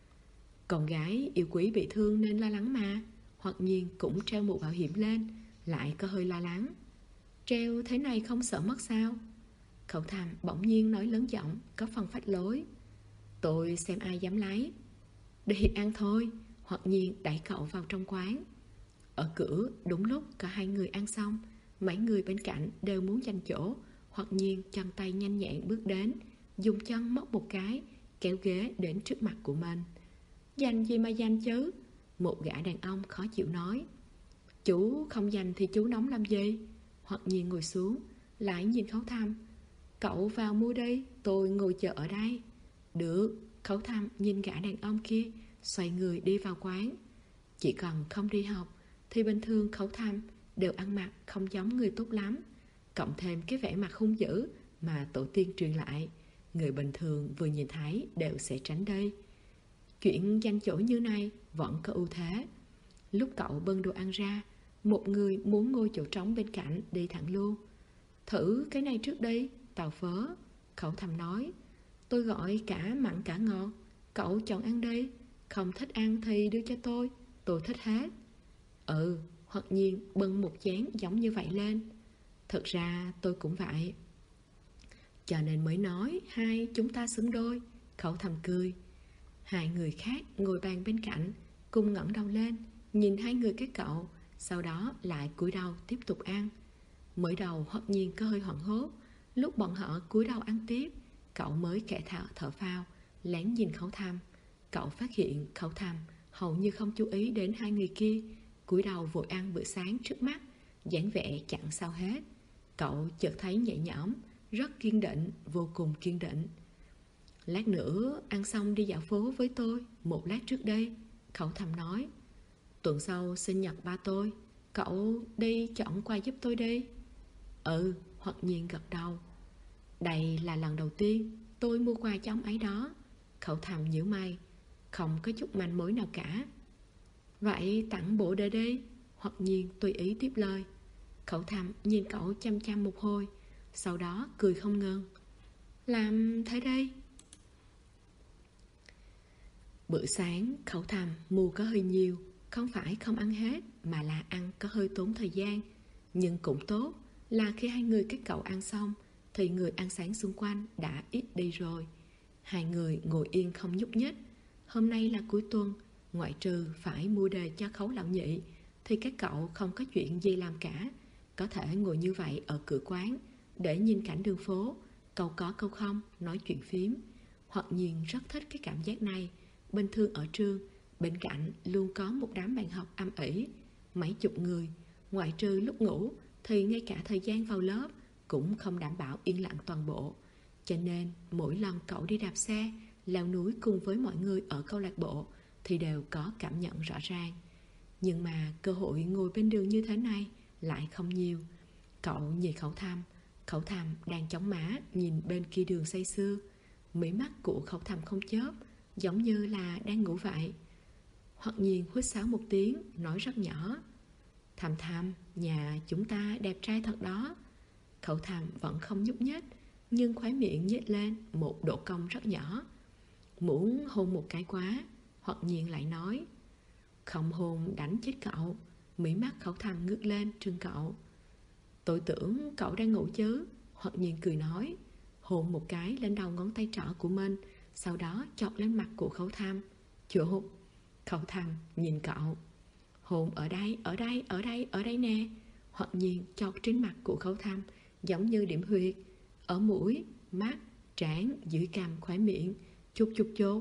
Con gái yêu quý bị thương nên lo lắng mà. Hoắc Nhiên cũng treo mũ bảo hiểm lên, lại có hơi lo lắng. Treo thế này không sợ mất sao? Khẩu Thầm bỗng nhiên nói lớn giọng, có phần phách lối. Tôi xem ai dám lấy. Đi ăn thôi. Hoắc Nhiên đẩy cậu vào trong quán. Ở cửa đúng lúc cả hai người ăn xong, mấy người bên cạnh đều muốn giành chỗ. Hoắc Nhiên chân tay nhanh nhẹn bước đến, dùng chân móc một cái, kéo ghế đến trước mặt của mình. Giành gì mà giành chứ? Một gã đàn ông khó chịu nói. Chú không giành thì chú nóng làm gì? Hoắc Nhiên ngồi xuống, lại nhìn Khẩu Thầm. Cậu vào mua đi, tôi ngồi chờ ở đây. Được. Khẩu Thầm nhìn gã đàn ông kia, xoay người đi vào quán. Chỉ cần không đi học thì bình thường Khẩu Thầm đều ăn mặc không giống người tốt lắm, cộng thêm cái vẻ mặt hung dữ mà tổ tiên truyền lại, người bình thường vừa nhìn thấy đều sẽ tránh đi. Chuyện giành chỗ như này vẫn có ưu thế. Lúc cậu bưng đồ ăn ra, một người muốn ngồi chỗ trống bên cạnh đi thẳng luôn. Thử cái này trước đi, tàu phớ. Khẩu Thầm nói. Tôi gọi cả mặn cả ngọt, cậu chọn ăn đi. Không thích ăn thì đưa cho tôi thích hết. Ừ. Hoắc Nhiên bưng một chén giống như vậy lên. Thật ra tôi cũng vậy, cho nên mới nói hai chúng ta xứng đôi. Khẩu Thầm cười. Hai người khác ngồi bàn bên cạnh cùng ngẩng đầu lên nhìn hai người các cậu, sau đó lại cúi đầu tiếp tục ăn. Mới đầu Hoắc Nhiên có hơi hoảng hốt. Lúc bọn họ cúi đầu ăn tiếp, cậu mới khẽ thở phào, lén nhìn Khẩu Thầm. Cậu phát hiện Khẩu Thầm hầu như không chú ý đến hai người kia, cúi đầu vội ăn bữa sáng trước mắt, dáng vẻ chẳng sao hết. Cậu chợt thấy nhẹ nhõm, rất kiên định, vô cùng kiên định. Lát nữa ăn xong đi dạo phố với tôi, một lát trước đây, Khẩu Thầm nói. Tuần sau sinh nhật ba tôi, cậu đi chọn quà giúp tôi đi. Ừ, Hoặc Nhiên gật đầu. Đây là lần đầu tiên tôi mua quà cho ông ấy đó. Khẩu Thầm nhíu mày, không có chút manh mối nào cả. Vậy tặng bộ đề đi, Hoặc Nhiên tùy ý tiếp lời. Khẩu Thầm nhìn cậu chăm chăm một hồi, sau đó cười không ngừng. Làm thế đây. Bữa sáng Khẩu Thầm mua có hơi nhiều. Không phải không ăn hết, mà là ăn có hơi tốn thời gian. Nhưng cũng tốt là khi hai người các cậu ăn xong thì người ăn sáng xung quanh đã ít đi rồi. Hai người ngồi yên không nhúc nhích. Hôm nay là cuối tuần, ngoại trừ phải mua đề cho Khấu lão nhị thì các cậu không có chuyện gì làm cả. Có thể ngồi như vậy ở cửa quán để nhìn cảnh đường phố, câu có câu không, nói chuyện phím. Hoặc Nhiên rất thích cái cảm giác này. Bình thường ở trường, bên cạnh luôn có một đám bạn học âm ỉ, mấy chục người. Ngoại trừ lúc ngủ thì ngay cả thời gian vào lớp cũng không đảm bảo yên lặng toàn bộ. Cho nên mỗi lần cậu đi đạp xe, leo núi cùng với mọi người ở câu lạc bộ thì đều có cảm nhận rõ ràng. Nhưng mà cơ hội ngồi bên đường như thế này lại không nhiều. Cậu nhìn Khẩu Thầm đang chóng má nhìn bên kia đường say sưa. Mí mắt của Khẩu Thầm không chớp, giống như là đang ngủ vậy. Hoặc Nhiên huýt sáo một tiếng, nói rất nhỏ. Thầm, nhà chúng ta đẹp trai thật đó. Khẩu Thầm vẫn không nhúc nhích, nhưng khóe miệng nhếch lên một độ cong rất nhỏ. Muốn hôn một cái quá, Hoặc Nhiên lại nói. Không hôn đánh chết cậu. Mí mắt Khẩu Thầm ngước lên trừng cậu. Tôi tưởng cậu đang ngủ chứ, Hoặc Nhiên cười nói. Hôn một cái lên đầu ngón tay trỏ của mình, sau đó chọc lên mặt của Khẩu Thầm. Chụp. Khẩu Thầm nhìn cậu. Hôn ở đây nè. Hoặc Nhiên chọc trên mặt của Khẩu Thầm, giống như điểm huyệt. Ở mũi, mắt, trán, dưới cằm, khóe miệng. Chốt.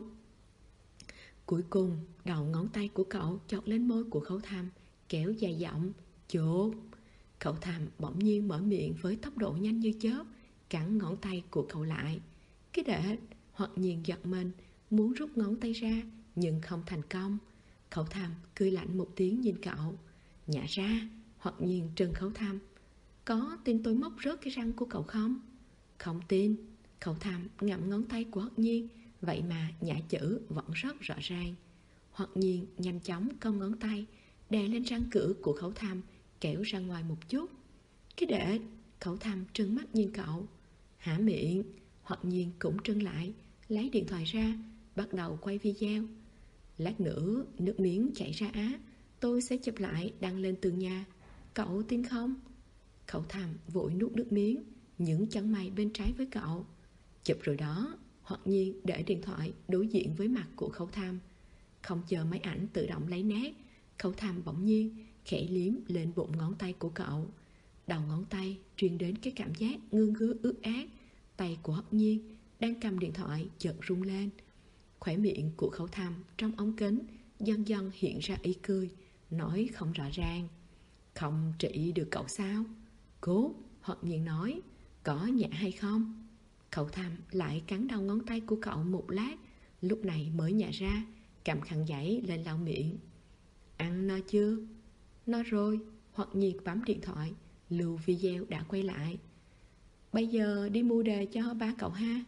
Cuối cùng đầu ngón tay của cậu chọc lên môi của Khẩu Thầm, kéo dài giọng. Chốt. Khẩu Thầm bỗng nhiên mở miệng với tốc độ nhanh như chớp, cắn ngón tay của cậu lại. Cái đệ. Hoặc Nhiên giật mình, muốn rút ngón tay ra nhưng không thành công. Khẩu Thầm cười lạnh một tiếng nhìn cậu. Nhả ra. Hoặc Nhiên trừng Khẩu Thầm. Có tin tôi móc rớt cái răng của cậu không? Không tin. Khẩu Thầm ngậm ngón tay của Hoặc Nhiên, vậy mà nhả chữ vẫn rất rõ ràng. Hoặc Nhiên nhanh chóng cong ngón tay đè lên răng cửa của Khẩu Thầm, kéo ra ngoài một chút. Cái đệ. Khẩu Thầm trừng mắt nhìn cậu. Hả miệng. Hoặc Nhiên cũng trừng lại, lấy điện thoại ra, bắt đầu quay video. Lát nữa nước miếng chảy ra á, tôi sẽ chụp lại đăng lên tường nhà. Cậu tin không? Khẩu Thầm vội nuốt nước miếng, những chân mày bên trái với cậu. Chụp rồi đó. Hoặc Nhiên để điện thoại đối diện với mặt của Khẩu Thầm. Không chờ máy ảnh tự động lấy nét, Khẩu Thầm bỗng nhiên khẽ liếm lên bụng ngón tay của cậu. Đầu ngón tay truyền đến cái cảm giác ngứa ngứa ướt át. Tay của Hoặc Nhiên đang cầm điện thoại chợt rung lên. Khóe miệng của Khẩu Thầm trong ống kính dần dần hiện ra ý cười, nói không rõ ràng. Không trị được cậu sao? Cố. Hoặc Nhiên nói. Có nhả hay không? Khẩu Thầm lại cắn đầu ngón tay của cậu một lát, lúc này mới nhả ra, cầm khăn giấy lên lau miệng. Ăn no chưa? No rồi. Hoặc Nhiên bấm điện thoại, lưu video đã quay lại. Bây giờ đi mua đề cho ba cậu ha.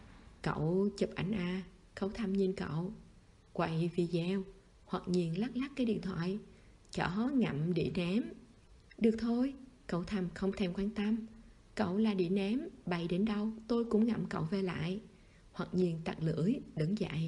Cậu chụp ảnh à? Khẩu Thầm nhìn cậu. Quay video. Hoặc Nhiên lắc lắc cái điện thoại. Chó ngậm đĩa ném. Được thôi. Khẩu Thầm không thèm quan tâm. Cậu là đĩa ném, bay đến đâu tôi cũng ngậm cậu về lại. Hoặc Nhiên tặc lưỡi, đứng dậy.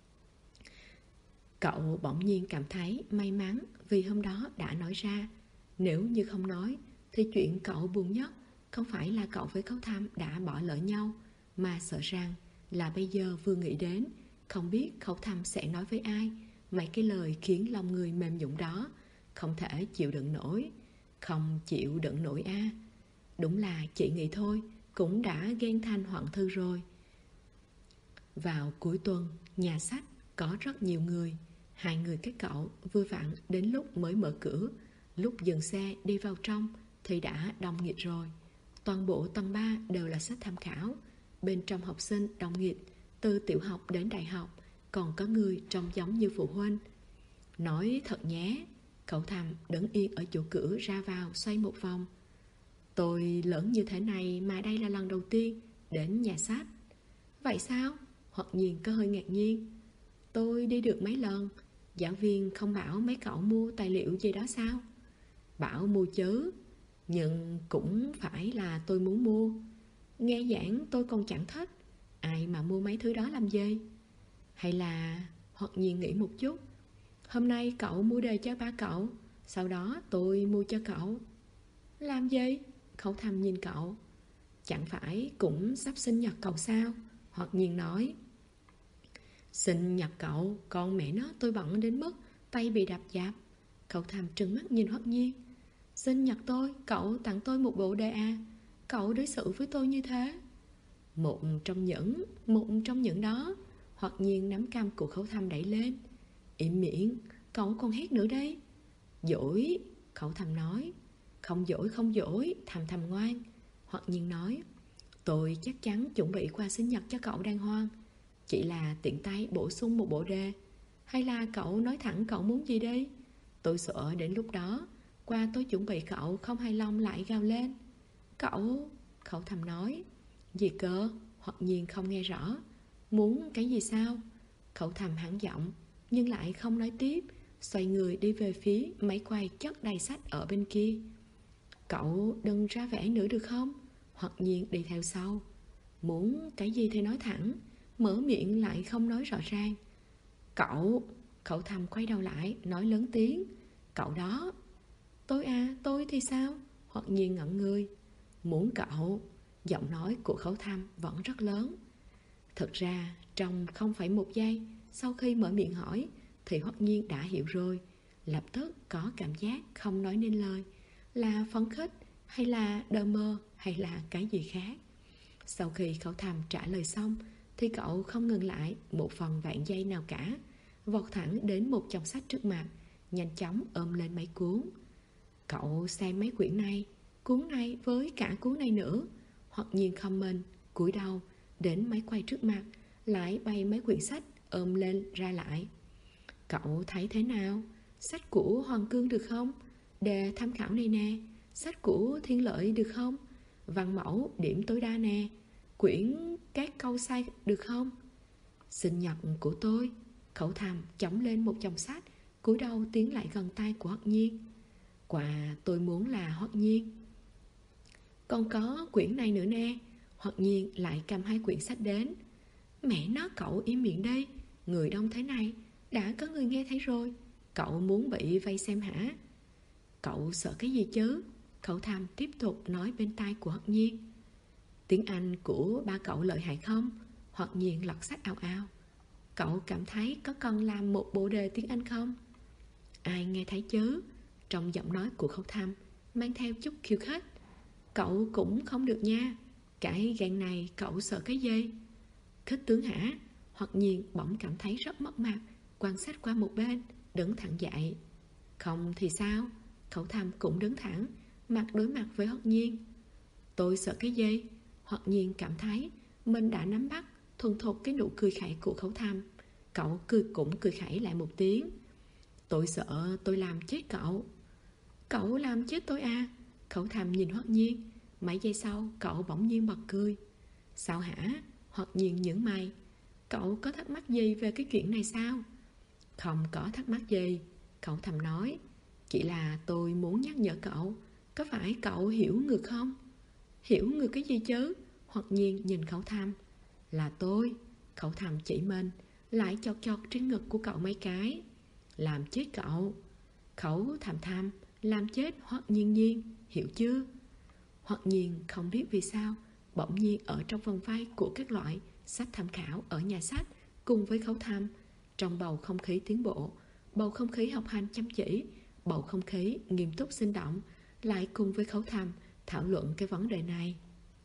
Cậu bỗng nhiên cảm thấy may mắn vì hôm đó đã nói ra. Nếu như không nói thì chuyện cậu buồn nhất không phải là cậu với Khẩu Thầm đã bỏ lỡ nhau, mà sợ rằng là bây giờ vừa nghĩ đến, không biết Khẩu Thầm sẽ nói với ai mấy cái lời khiến lòng người mềm nhũn đó. Không thể chịu đựng nổi. Không chịu đựng nổi a. Đúng là chị nghĩ thôi cũng đã ghen thành hoạn thư rồi. Vào cuối tuần, nhà sách có rất nhiều người. Hai người các cậu vừa vặn đến lúc mới mở cửa. Lúc dừng xe đi vào trong thì đã đông nghịt rồi. Toàn bộ tầng 3 đều là sách tham khảo. Bên trong học sinh đông nghịt, từ tiểu học đến đại học, còn có người trông giống như phụ huynh. Nói thật nhé, cậu thầm đứng yên ở chỗ cửa ra vào xoay một vòng. Tôi lớn như thế này mà đây là lần đầu tiên đến nhà sách. Vậy sao? Hoặc nhiên có hơi ngạc nhiên. Tôi đi được mấy lần. Giáo viên không bảo mấy cậu mua tài liệu gì đó sao? Bảo mua chứ, nhưng cũng phải là tôi muốn mua. Nghe giảng tôi còn chẳng thích, ai mà mua mấy thứ đó làm gì? Hay là Hoặc nhiên nghĩ một chút. Hôm nay cậu mua đề cho ba cậu, sau đó tôi mua cho cậu. Làm gì? Khẩu thầm nhìn cậu. Chẳng phải cũng sắp sinh nhật cậu sao? Hoặc nhiên nói. Sinh nhật cậu, con mẹ nó tôi bận đến mức tay bị đập dạp. Cậu thầm trừng mắt nhìn Hoặc nhiên. Sinh nhật tôi, cậu tặng tôi một bộ đề à? Cậu đối xử với tôi như thế. Một trong những đó. Hoặc nhiên nắm cằm của Khẩu thầm đẩy lên. Im miệng, cậu còn hét nữa đấy. Dỗi, Khẩu thầm nói. Không dỗi, thầm ngoan. Hoặc nhiên nói. Tôi chắc chắn chuẩn bị qua sinh nhật cho cậu đàng hoàng. Chỉ là tiện tay bổ sung một bộ đề. Hay là cậu nói thẳng cậu muốn gì đi? Tôi sợ đến lúc đó qua tôi chuẩn bị cậu không hài lòng lại gào lên. Khẩu thầm nói. Gì cơ? Hoặc nhiên không nghe rõ. Muốn cái gì sao? Khẩu thầm hẳn giọng, nhưng lại không nói tiếp, xoay người đi về phía máy quay chất đầy sách ở bên kia. Cậu đừng ra vẻ nữa được không? Hoặc nhiên đi theo sau. Muốn cái gì thì nói thẳng, mở miệng lại không nói rõ ràng. Khẩu thầm quay đầu lại, nói lớn tiếng. Cậu đó. Tôi à, tôi thì sao? Hoặc nhiên ngẩn người. Muốn cậu. Giọng nói của Khẩu thầm vẫn rất lớn. Thật ra trong không phải một giây sau khi mở miệng hỏi thì Hoặc nhiên đã hiểu rồi. Lập tức có cảm giác không nói nên lời. Là phấn khích, hay là đờ mơ, hay là cái gì khác. Sau khi Khẩu thầm trả lời xong thì cậu không ngừng lại một phần vạn giây nào cả, vọt thẳng đến một chồng sách trước mặt, nhanh chóng ôm lên mấy cuốn. Cậu xem mấy quyển này, cuốn này với cả cuốn này nữa. Hoặc nhiên comment, cúi đầu đến máy quay trước mặt, lại bày mấy quyển sách ôm lên ra lại. Cậu thấy thế nào? Sách của Hoàng Cương được không? Đề tham khảo này nè. Sách của Thiên Lợi được không? Văn mẫu điểm tối đa nè. Quyển các câu sai được không? Sinh nhật của tôi. Khẩu thầm chống lên một chồng sách, cúi đầu tiến lại gần tay của Hoặc nhiên. Quà tôi muốn là Hoặc nhiên. Còn có quyển này nữa nè. Hoặc nhiên lại cầm hai quyển sách đến. Mẹ nó, cậu im miệng đây. Người đông thế này, đã có người nghe thấy rồi. Cậu muốn bị vây xem hả? Cậu sợ cái gì chứ? Khẩu thầm tiếp tục nói bên tai của Hoặc nhiên. Tiếng Anh của ba cậu lợi hại không? Hoặc nhiên lật sách ào ào. Cậu cảm thấy có cần làm một bộ đề tiếng Anh không? Ai nghe thấy chứ? Trong giọng nói của Khẩu thầm mang theo chút khiêu khích. Cậu cũng không được nha. Cái gan này cậu sợ cái gì? Khích tướng hả? Hoặc nhiên bỗng cảm thấy rất mất mặt, quan sát qua một bên, đứng thẳng dậy. Không thì sao? Khẩu thầm cũng đứng thẳng, mặt đối mặt với Hoặc nhiên. Tôi sợ cái gì? Hoặc nhiên cảm thấy mình đã nắm bắt thuần thục cái nụ cười khẩy của Khẩu thầm. Cậu cũng cười khẩy lại một tiếng. Tôi sợ tôi làm chết cậu. Cậu làm chết tôi à? Khẩu thầm nhìn Hoặc nhiên. Mấy giây sau cậu bỗng nhiên bật cười. Sao hả? Hoặc nhiên nhướng mày. Cậu có thắc mắc gì về cái chuyện này sao? Không có thắc mắc gì, Khẩu thầm nói. Chỉ là tôi muốn nhắc nhở cậu. Có phải cậu hiểu ngược không? Hiểu ngược cái gì chứ? Hoặc nhiên nhìn Khẩu thầm. Là tôi. Khẩu thầm chỉ mình, lại chọt chọt trên ngực của cậu mấy cái. Làm chết cậu. Khẩu thầm làm chết Hoặc nhiên, hiểu chưa? Hoặc nhiên không biết vì sao bỗng nhiên ở trong vòng vây của các loại sách tham khảo ở nhà sách cùng với Khẩu thầm, trong bầu không khí tiến bộ, bầu không khí học hành chăm chỉ, bầu không khí nghiêm túc sinh động, lại cùng với Khẩu thầm thảo luận cái vấn đề này.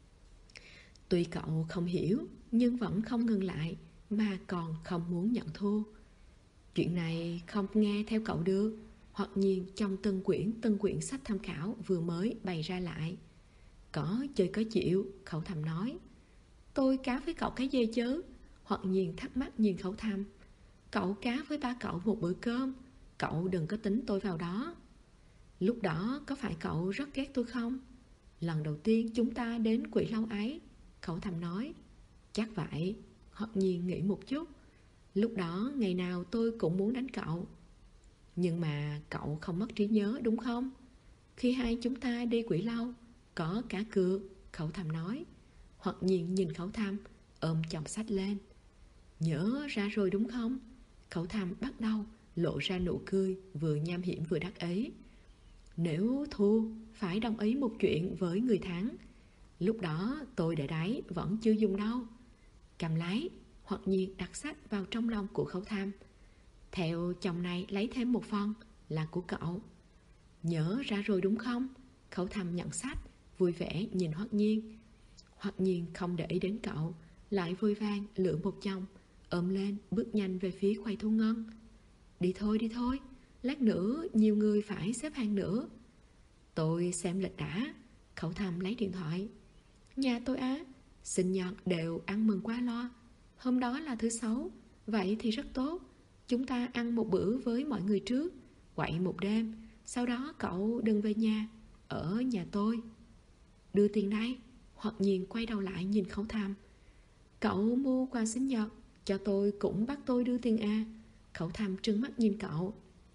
Tuy cậu không hiểu nhưng vẫn không ngừng lại, mà còn không muốn nhận thua. Chuyện này không nghe theo cậu được. Hoặc nhiên trong từng quyển sách tham khảo vừa mới bày ra lại. Có chơi có chịu, Khẩu Thầm nói. Tôi cá với cậu cái gì chứ? Hoặc nhiên thắc mắc nhìn Khẩu Thầm. Cậu cá với ba cậu một bữa cơm, cậu đừng có tính tôi vào đó. Lúc đó có phải cậu rất ghét tôi không? Lần đầu tiên chúng ta đến Quỷ Lâu ấy, Khẩu Thầm nói. Chắc vậy. Hoặc nhiên nghĩ một chút. Lúc đó ngày nào tôi cũng muốn đánh cậu. Nhưng mà cậu không mất trí nhớ đúng không? Khi hai chúng ta đi Quỷ Lâu, có cả cược, Khẩu Thầm nói. Hoặc nhiên nhìn Khẩu Thầm, ôm chồng sách lên. Nhớ ra rồi đúng không? Khẩu Thầm bắt đầu lộ ra nụ cười vừa nham hiểm vừa đắc ý. Nếu thua, phải đồng ý một chuyện với người thắng. Lúc đó tôi để đấy vẫn chưa dùng đâu. Cầm lấy, Hoặc nhiên đặt sách vào trong lòng của Khẩu Thầm. Theo chồng này lấy thêm một phần là của cậu. Nhớ ra rồi đúng không? Khẩu Thầm nhận sách, vui vẻ nhìn Hoặc nhiên. Hoặc nhiên không để ý đến cậu, lại vui vang lựa một chồng, ôm lên bước nhanh về phía quầy thu ngân. Đi thôi, lát nữa nhiều người phải xếp hàng nữa. Tôi xem lịch đã. Khẩu Thầm lấy điện thoại. Nhà tôi á, sinh nhật đều ăn mừng qua loa. Hôm đó là thứ Sáu, vậy thì rất tốt. Chúng ta ăn một bữa với mọi người trước, quậy một đêm. Sau đó cậu đừng về nhà, ở nhà tôi. Đưa tiền đây. Hoặc nhiên quay đầu lại nhìn Khẩu Thầm. Cậu mua quà sinh nhật cho tôi cũng bắt tôi đưa tiền à? Khẩu Thầm trừng mắt nhìn cậu.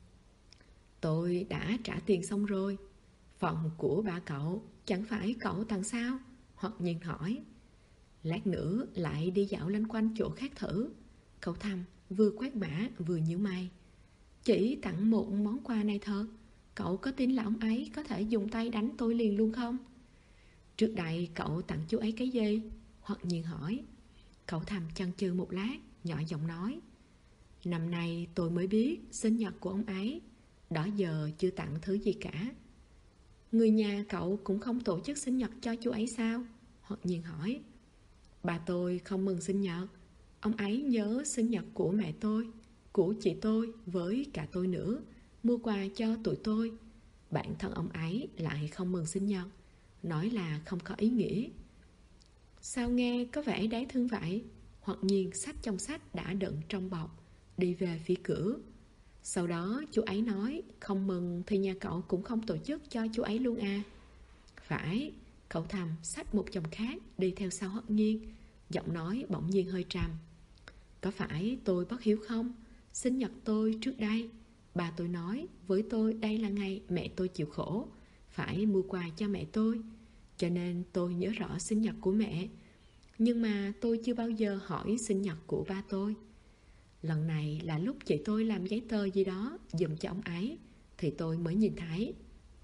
Tôi đã trả tiền xong rồi. Phần của ba cậu chẳng phải cậu tặng sao? Hoặc nhiên hỏi. Lát nữa lại đi dạo lanh quanh chỗ khác thử. Khẩu Thầm vừa quét mã vừa nhíu mày. Chỉ tặng một món quà này thôi, cậu có tin là ông ấy có thể dùng tay đánh tôi liền luôn không? Trước đây cậu tặng chú ấy cái gì? Hoặc nhiên hỏi. Khẩu Thầm chần chừ một lát, nhỏ giọng nói. Năm nay tôi mới biết sinh nhật của ông ấy, đó giờ chưa tặng thứ gì cả. Người nhà cậu cũng không tổ chức sinh nhật cho chú ấy sao? Hoặc nhiên hỏi. Bà tôi không mừng sinh nhật. Ông ấy nhớ sinh nhật của mẹ tôi, của chị tôi với cả tôi nữa, mua quà cho tụi tôi. Bản thân ông ấy lại không mừng sinh nhật, nói là không có ý nghĩa. Sao nghe có vẻ đáng thương vậy? Hoặc nhiên sách trong sách đã đựng trong bọc, đi về phía cửa. Sau đó chú ấy nói không mừng thì nhà cậu cũng không tổ chức cho chú ấy luôn à? Phải. Khẩu Thầm xách một chồng khác đi theo sau Hoặc nhiên, giọng nói bỗng nhiên hơi trầm. Có phải tôi bất hiếu không? Sinh nhật tôi trước đây, bà tôi nói với tôi đây là ngày mẹ tôi chịu khổ, phải mua quà cho mẹ tôi, cho nên tôi nhớ rõ sinh nhật của mẹ. Nhưng mà tôi chưa bao giờ hỏi sinh nhật của ba tôi. Lần này là lúc chị tôi làm giấy tờ gì đó giùm cho ông ấy thì tôi mới nhìn thấy.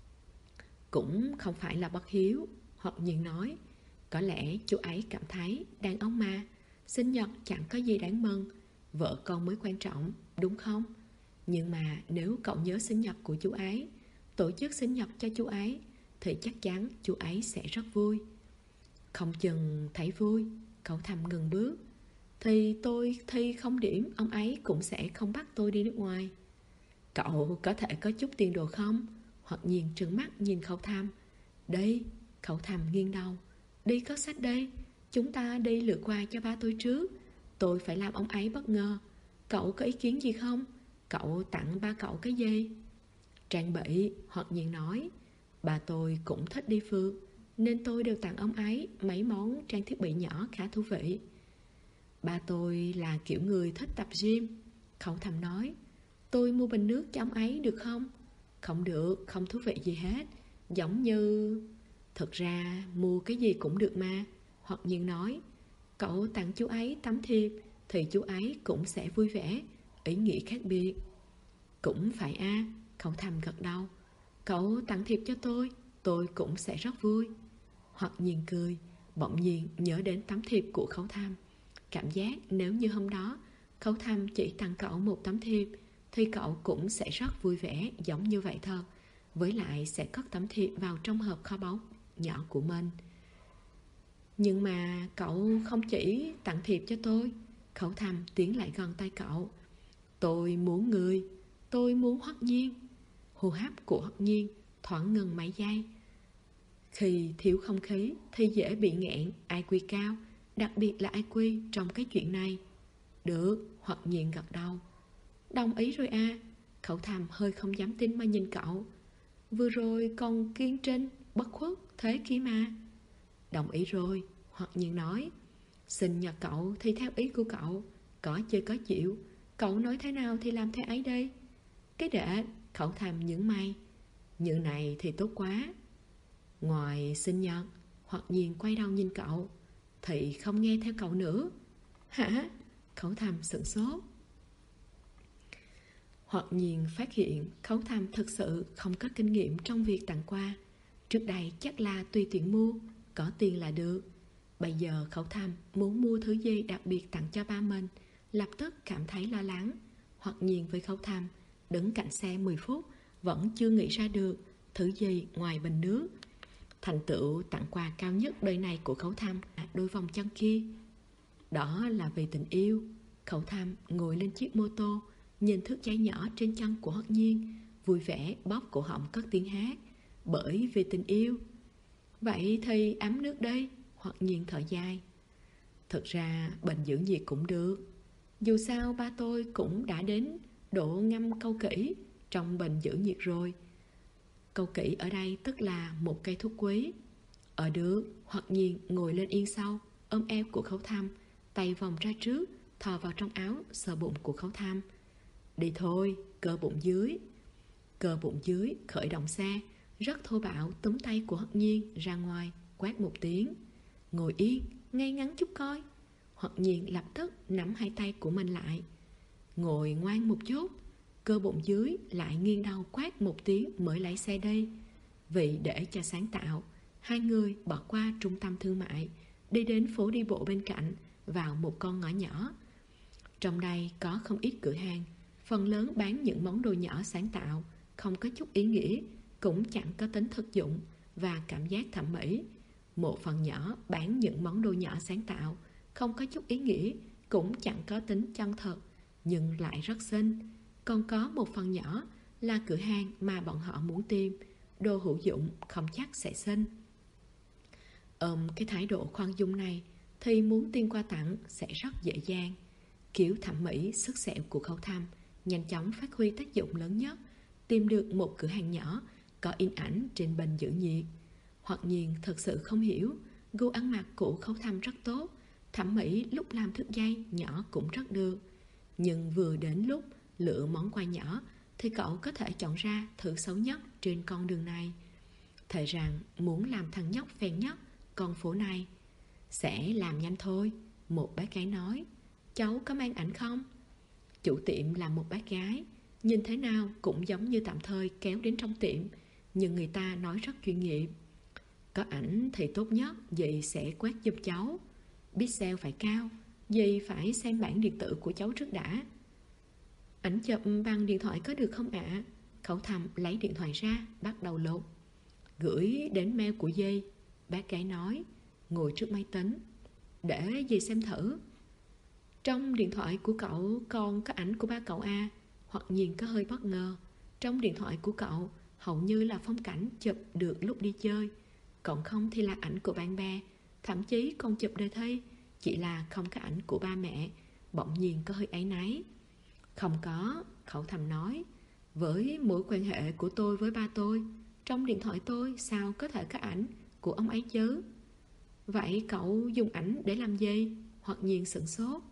Cũng không phải là bất hiếu, Hoặc nhiên nói. Có lẽ chú ấy cảm thấy đàn ông mà, sinh nhật chẳng có gì đáng mừng, vợ con mới quan trọng, đúng không? Nhưng mà nếu cậu nhớ sinh nhật của chú ấy, tổ chức sinh nhật cho chú ấy, thì chắc chắn chú ấy sẽ rất vui. Không chừng thấy vui. Khẩu Thầm ngừng bước. Thì tôi thi không điểm, ông ấy cũng sẽ không bắt tôi đi nước ngoài. Cậu có thể có chút tiền đồ không? Hoặc nhiên trừng mắt nhìn Khẩu Thầm. Đi. Khẩu Thầm nghiêng đầu. Đi có sách đây. Chúng ta đi lựa quà cho ba tôi trước. Tôi phải làm ông ấy bất ngờ. Cậu có ý kiến gì không? Cậu tặng ba cậu cái gì? Trang bị. Hoặc nhiên nói. Bà tôi cũng thích đi phượt, nên tôi đều tặng ông ấy mấy món trang thiết bị nhỏ khá thú vị. Ba tôi là kiểu người thích tập gym. Khẩu Thầm nói. Tôi mua bình nước cho ông ấy được không? Không được, không thú vị gì hết. Giống như... Thực ra mua cái gì cũng được mà. Hoặc nhiên nói. Cậu tặng chú ấy tấm thiệp thì chú ấy cũng sẽ vui vẻ. Ý nghĩ khác biệt. Cũng phải a. Khẩu Thầm gật đầu. Cậu tặng thiệp cho tôi cũng sẽ rất vui. Hoặc nhiên cười, bỗng nhiên nhớ đến tấm thiệp của Khẩu Thầm. Cảm giác nếu như hôm đó Khẩu Thầm chỉ tặng cậu một tấm thiệp thì cậu cũng sẽ rất vui vẻ, giống như vậy thôi. Với lại sẽ cất tấm thiệp vào trong hộp kho báu nhỏ của mình. Nhưng mà cậu không chỉ tặng thiệp cho tôi. Khẩu Thầm tiến lại gần tay cậu. Tôi muốn người. Tôi muốn Hoặc nhiên. Hô hấp của Hoắc Nhiên thoáng ngừng mấy giây. Khi thiếu không khí thì dễ bị nghẹn IQ cao, đặc biệt là IQ trong cái chuyện này. Được, Hoắc Nhiên gật đầu. Đồng ý rồi à. Khẩu Thầm hơi không dám tin mà nhìn cậu. Vừa rồi còn kiên trinh, bất khuất, thế kia mà. Đồng ý rồi, Hoắc Nhiên nói. Sinh nhật cậu thì theo ý của cậu, có chơi có chịu. Cậu nói thế nào thì làm thế ấy đây. Cái đệ, Khẩu Thầm nhướng mày. Như này thì tốt quá. Ngoài sinh nhật, Hoắc Nhiên quay đầu nhìn cậu. Thì không nghe theo cậu nữa. Hả? Khẩu Thầm sửng sốt. Hoắc Nhiên phát hiện Khẩu Thầm thực sự không có kinh nghiệm trong việc tặng quà. Trước đây chắc là tùy tiện mua, có tiền là được. Bây giờ Khẩu Thầm muốn mua thứ gì đặc biệt tặng cho ba mình, lập tức cảm thấy lo lắng. Hoắc Nhiên với Khẩu Thầm đứng cạnh xe 10 phút vẫn chưa nghĩ ra được thứ gì ngoài bình nước. Thành tựu tặng quà cao nhất đời này của Khẩu Thầm là đôi vòng chân kia. Đó là vì tình yêu. Khẩu Thầm ngồi lên chiếc mô tô, nhìn thước dây nhỏ trên chân của Hoắc Nhiên, vui vẻ bóp cổ họng cất tiếng hát. Bởi vì tình yêu. Vậy thì ấm nước đây, Hoắc Nhiên thở dài. Thực ra bình giữ nhiệt cũng được. Dù sao ba tôi cũng đã đến độ ngâm câu kỹ trong bình giữ nhiệt rồi. Câu kỹ ở đây tức là một cây thuốc quý. Ở được, Hoắc Nhiên ngồi lên yên sau, ôm eo của Khẩu Thầm, tay vòng ra trước, thò vào trong áo sờ bụng của Khẩu Thầm. Đi thôi, cơ bụng dưới. Cơ bụng dưới khởi động xe, rất thô bạo túm tay của Hoắc Nhiên ra ngoài, quát một tiếng. Ngồi yên, ngay ngắn chút coi. Hoắc Nhiên lập tức nắm hai tay của mình lại. Ngồi ngoan một chút. Cơ bụng dưới lại nghiêng đầu quát một tiếng mới lấy xe đi. Vì để cho sáng tạo, hai người bỏ qua trung tâm thương mại, đi đến phố đi bộ bên cạnh, vào một con ngõ nhỏ. Trong đây có không ít cửa hàng, phần lớn bán những món đồ nhỏ sáng tạo, không có chút ý nghĩa, cũng chẳng có tính thực dụng và cảm giác thẩm mỹ. Một phần nhỏ bán những món đồ nhỏ sáng tạo, không có chút ý nghĩa, cũng chẳng có tính chân thật, nhưng lại rất xinh. Còn có một phần nhỏ là cửa hàng mà bọn họ muốn tìm, đồ hữu dụng không chắc sẽ xinh. Cái thái độ khoan dung này thì muốn tiền quà tặng sẽ rất dễ dàng. Kiểu thẩm mỹ sức sẹo của Khẩu Thầm nhanh chóng phát huy tác dụng lớn nhất, tìm được một cửa hàng nhỏ có in ảnh trên bình giữ nhiệt. Hoắc Nhiên thật sự không hiểu, gu ăn mặc của Khẩu Thầm rất tốt, thẩm mỹ lúc làm thước dây nhỏ cũng rất được. Nhưng vừa đến lúc lựa món quà nhỏ thì cậu có thể chọn ra thứ xấu nhất trên con đường này. Thề rằng muốn làm thằng nhóc phèn nhất con phố này. Sẽ làm nhanh thôi, một bác gái nói. Cháu có mang ảnh không? Chủ tiệm là một bác gái, nhìn thế nào cũng giống như tạm thời kéo đến trong tiệm, nhưng người ta nói rất chuyên nghiệp. Có ảnh thì tốt nhất, dì sẽ quét giúp cháu. Pixel phải cao, dì phải xem bản điện tử của cháu trước đã. Ảnh chụp bằng điện thoại có được không ạ? Khẩu Thầm lấy điện thoại ra, bắt đầu lột. Gửi đến mail của dì, bác gái nói, ngồi trước máy tính. Để dì xem thử. Trong điện thoại của cậu còn có ảnh của ba cậu à? Hoặc Nhiên có hơi bất ngờ. Trong điện thoại của cậu hầu như là phong cảnh chụp được lúc đi chơi, còn không thì là ảnh của bạn bè, thậm chí còn chụp đề thi. Chỉ là không có ảnh của ba mẹ. Bỗng nhiên có hơi áy náy. Không có, Khẩu Thầm nói. Với mối quan hệ của tôi với ba tôi, trong điện thoại tôi sao có thể có ảnh của ông ấy chứ? Vậy cậu dùng ảnh để làm gì? Hoặc Nhiên sửng sốt.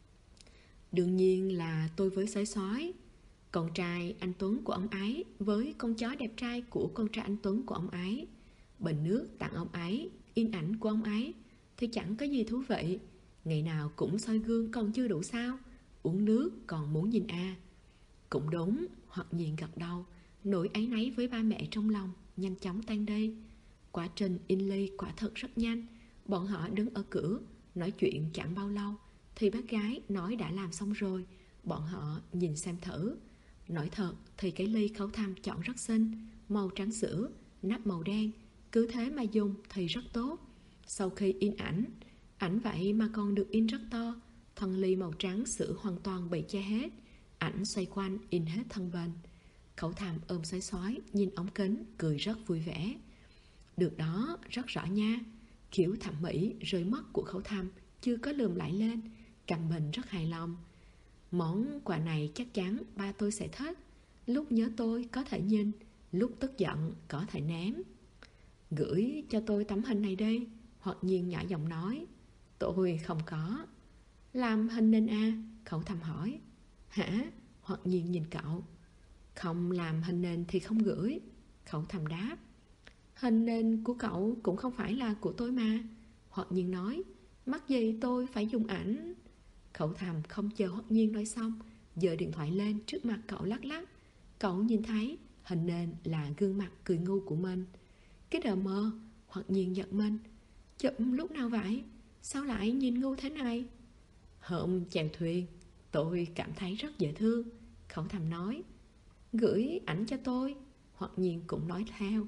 Đương nhiên là tôi với sói sói. Con trai anh Tuấn của ông ấy với con chó đẹp trai của con trai anh Tuấn của ông ấy. Bình nước tặng ông ấy, in ảnh của ông ấy thì chẳng có gì thú vị. Ngày nào cũng soi gương còn chưa đủ sao? Uống nước còn muốn nhìn à? Cũng đúng, Hoặc Nhiên gật đầu. Nỗi áy náy với ba mẹ trong lòng nhanh chóng tan đi. Quá trình in ly quả thật rất nhanh. Bọn họ đứng ở cửa nói chuyện chẳng bao lâu thì bác gái nói đã làm xong rồi. Bọn họ nhìn xem thử. Nói thật thì cái ly Khẩu Thầm chọn rất xinh, màu trắng sữa, nắp màu đen. Cứ thế mà dùng thì rất tốt. Sau khi in ảnh vậy mà còn được in rất to. Thân ly màu trắng sữa hoàn toàn bị che hết. Ảnh xoay quanh in hết thân bên. Khẩu Thầm ôm sói sói, nhìn ống kính, cười rất vui vẻ. Được đó, rất rõ nha. Kiểu thẩm mỹ rơi mất của Khẩu Thầm chưa có lườm lại lên, cầm mình rất hài lòng. Món quà này chắc chắn ba tôi sẽ thích. Lúc nhớ tôi có thể nhìn, lúc tức giận có thể ném. Gửi cho tôi tấm hình này đi, Hoặc Nhiên nhỏ giọng nói. Tôi không có. Làm hình nền à? Khẩu Thầm hỏi. Hả? Hoặc Nhiên nhìn cậu. Không làm hình nền thì không gửi, Khẩu Thầm đáp. Hình nền của cậu cũng không phải là của tôi mà, Hoặc Nhiên nói. Mắc gì tôi phải dùng ảnh? Khẩu Thầm không chờ Hoặc Nhiên nói xong, giơ điện thoại lên trước mặt cậu lắc lắc. Cậu nhìn thấy hình nền là gương mặt cười ngu của mình. Cái đờ mờ, Hoặc Nhiên giật mình. Chụp lúc nào vậy? Sao lại nhìn ngu thế này? Hôm chèo thuyền, tôi cảm thấy rất dễ thương, Khẩu Thầm nói. Gửi ảnh cho tôi, Hoặc Nhiên cũng nói theo.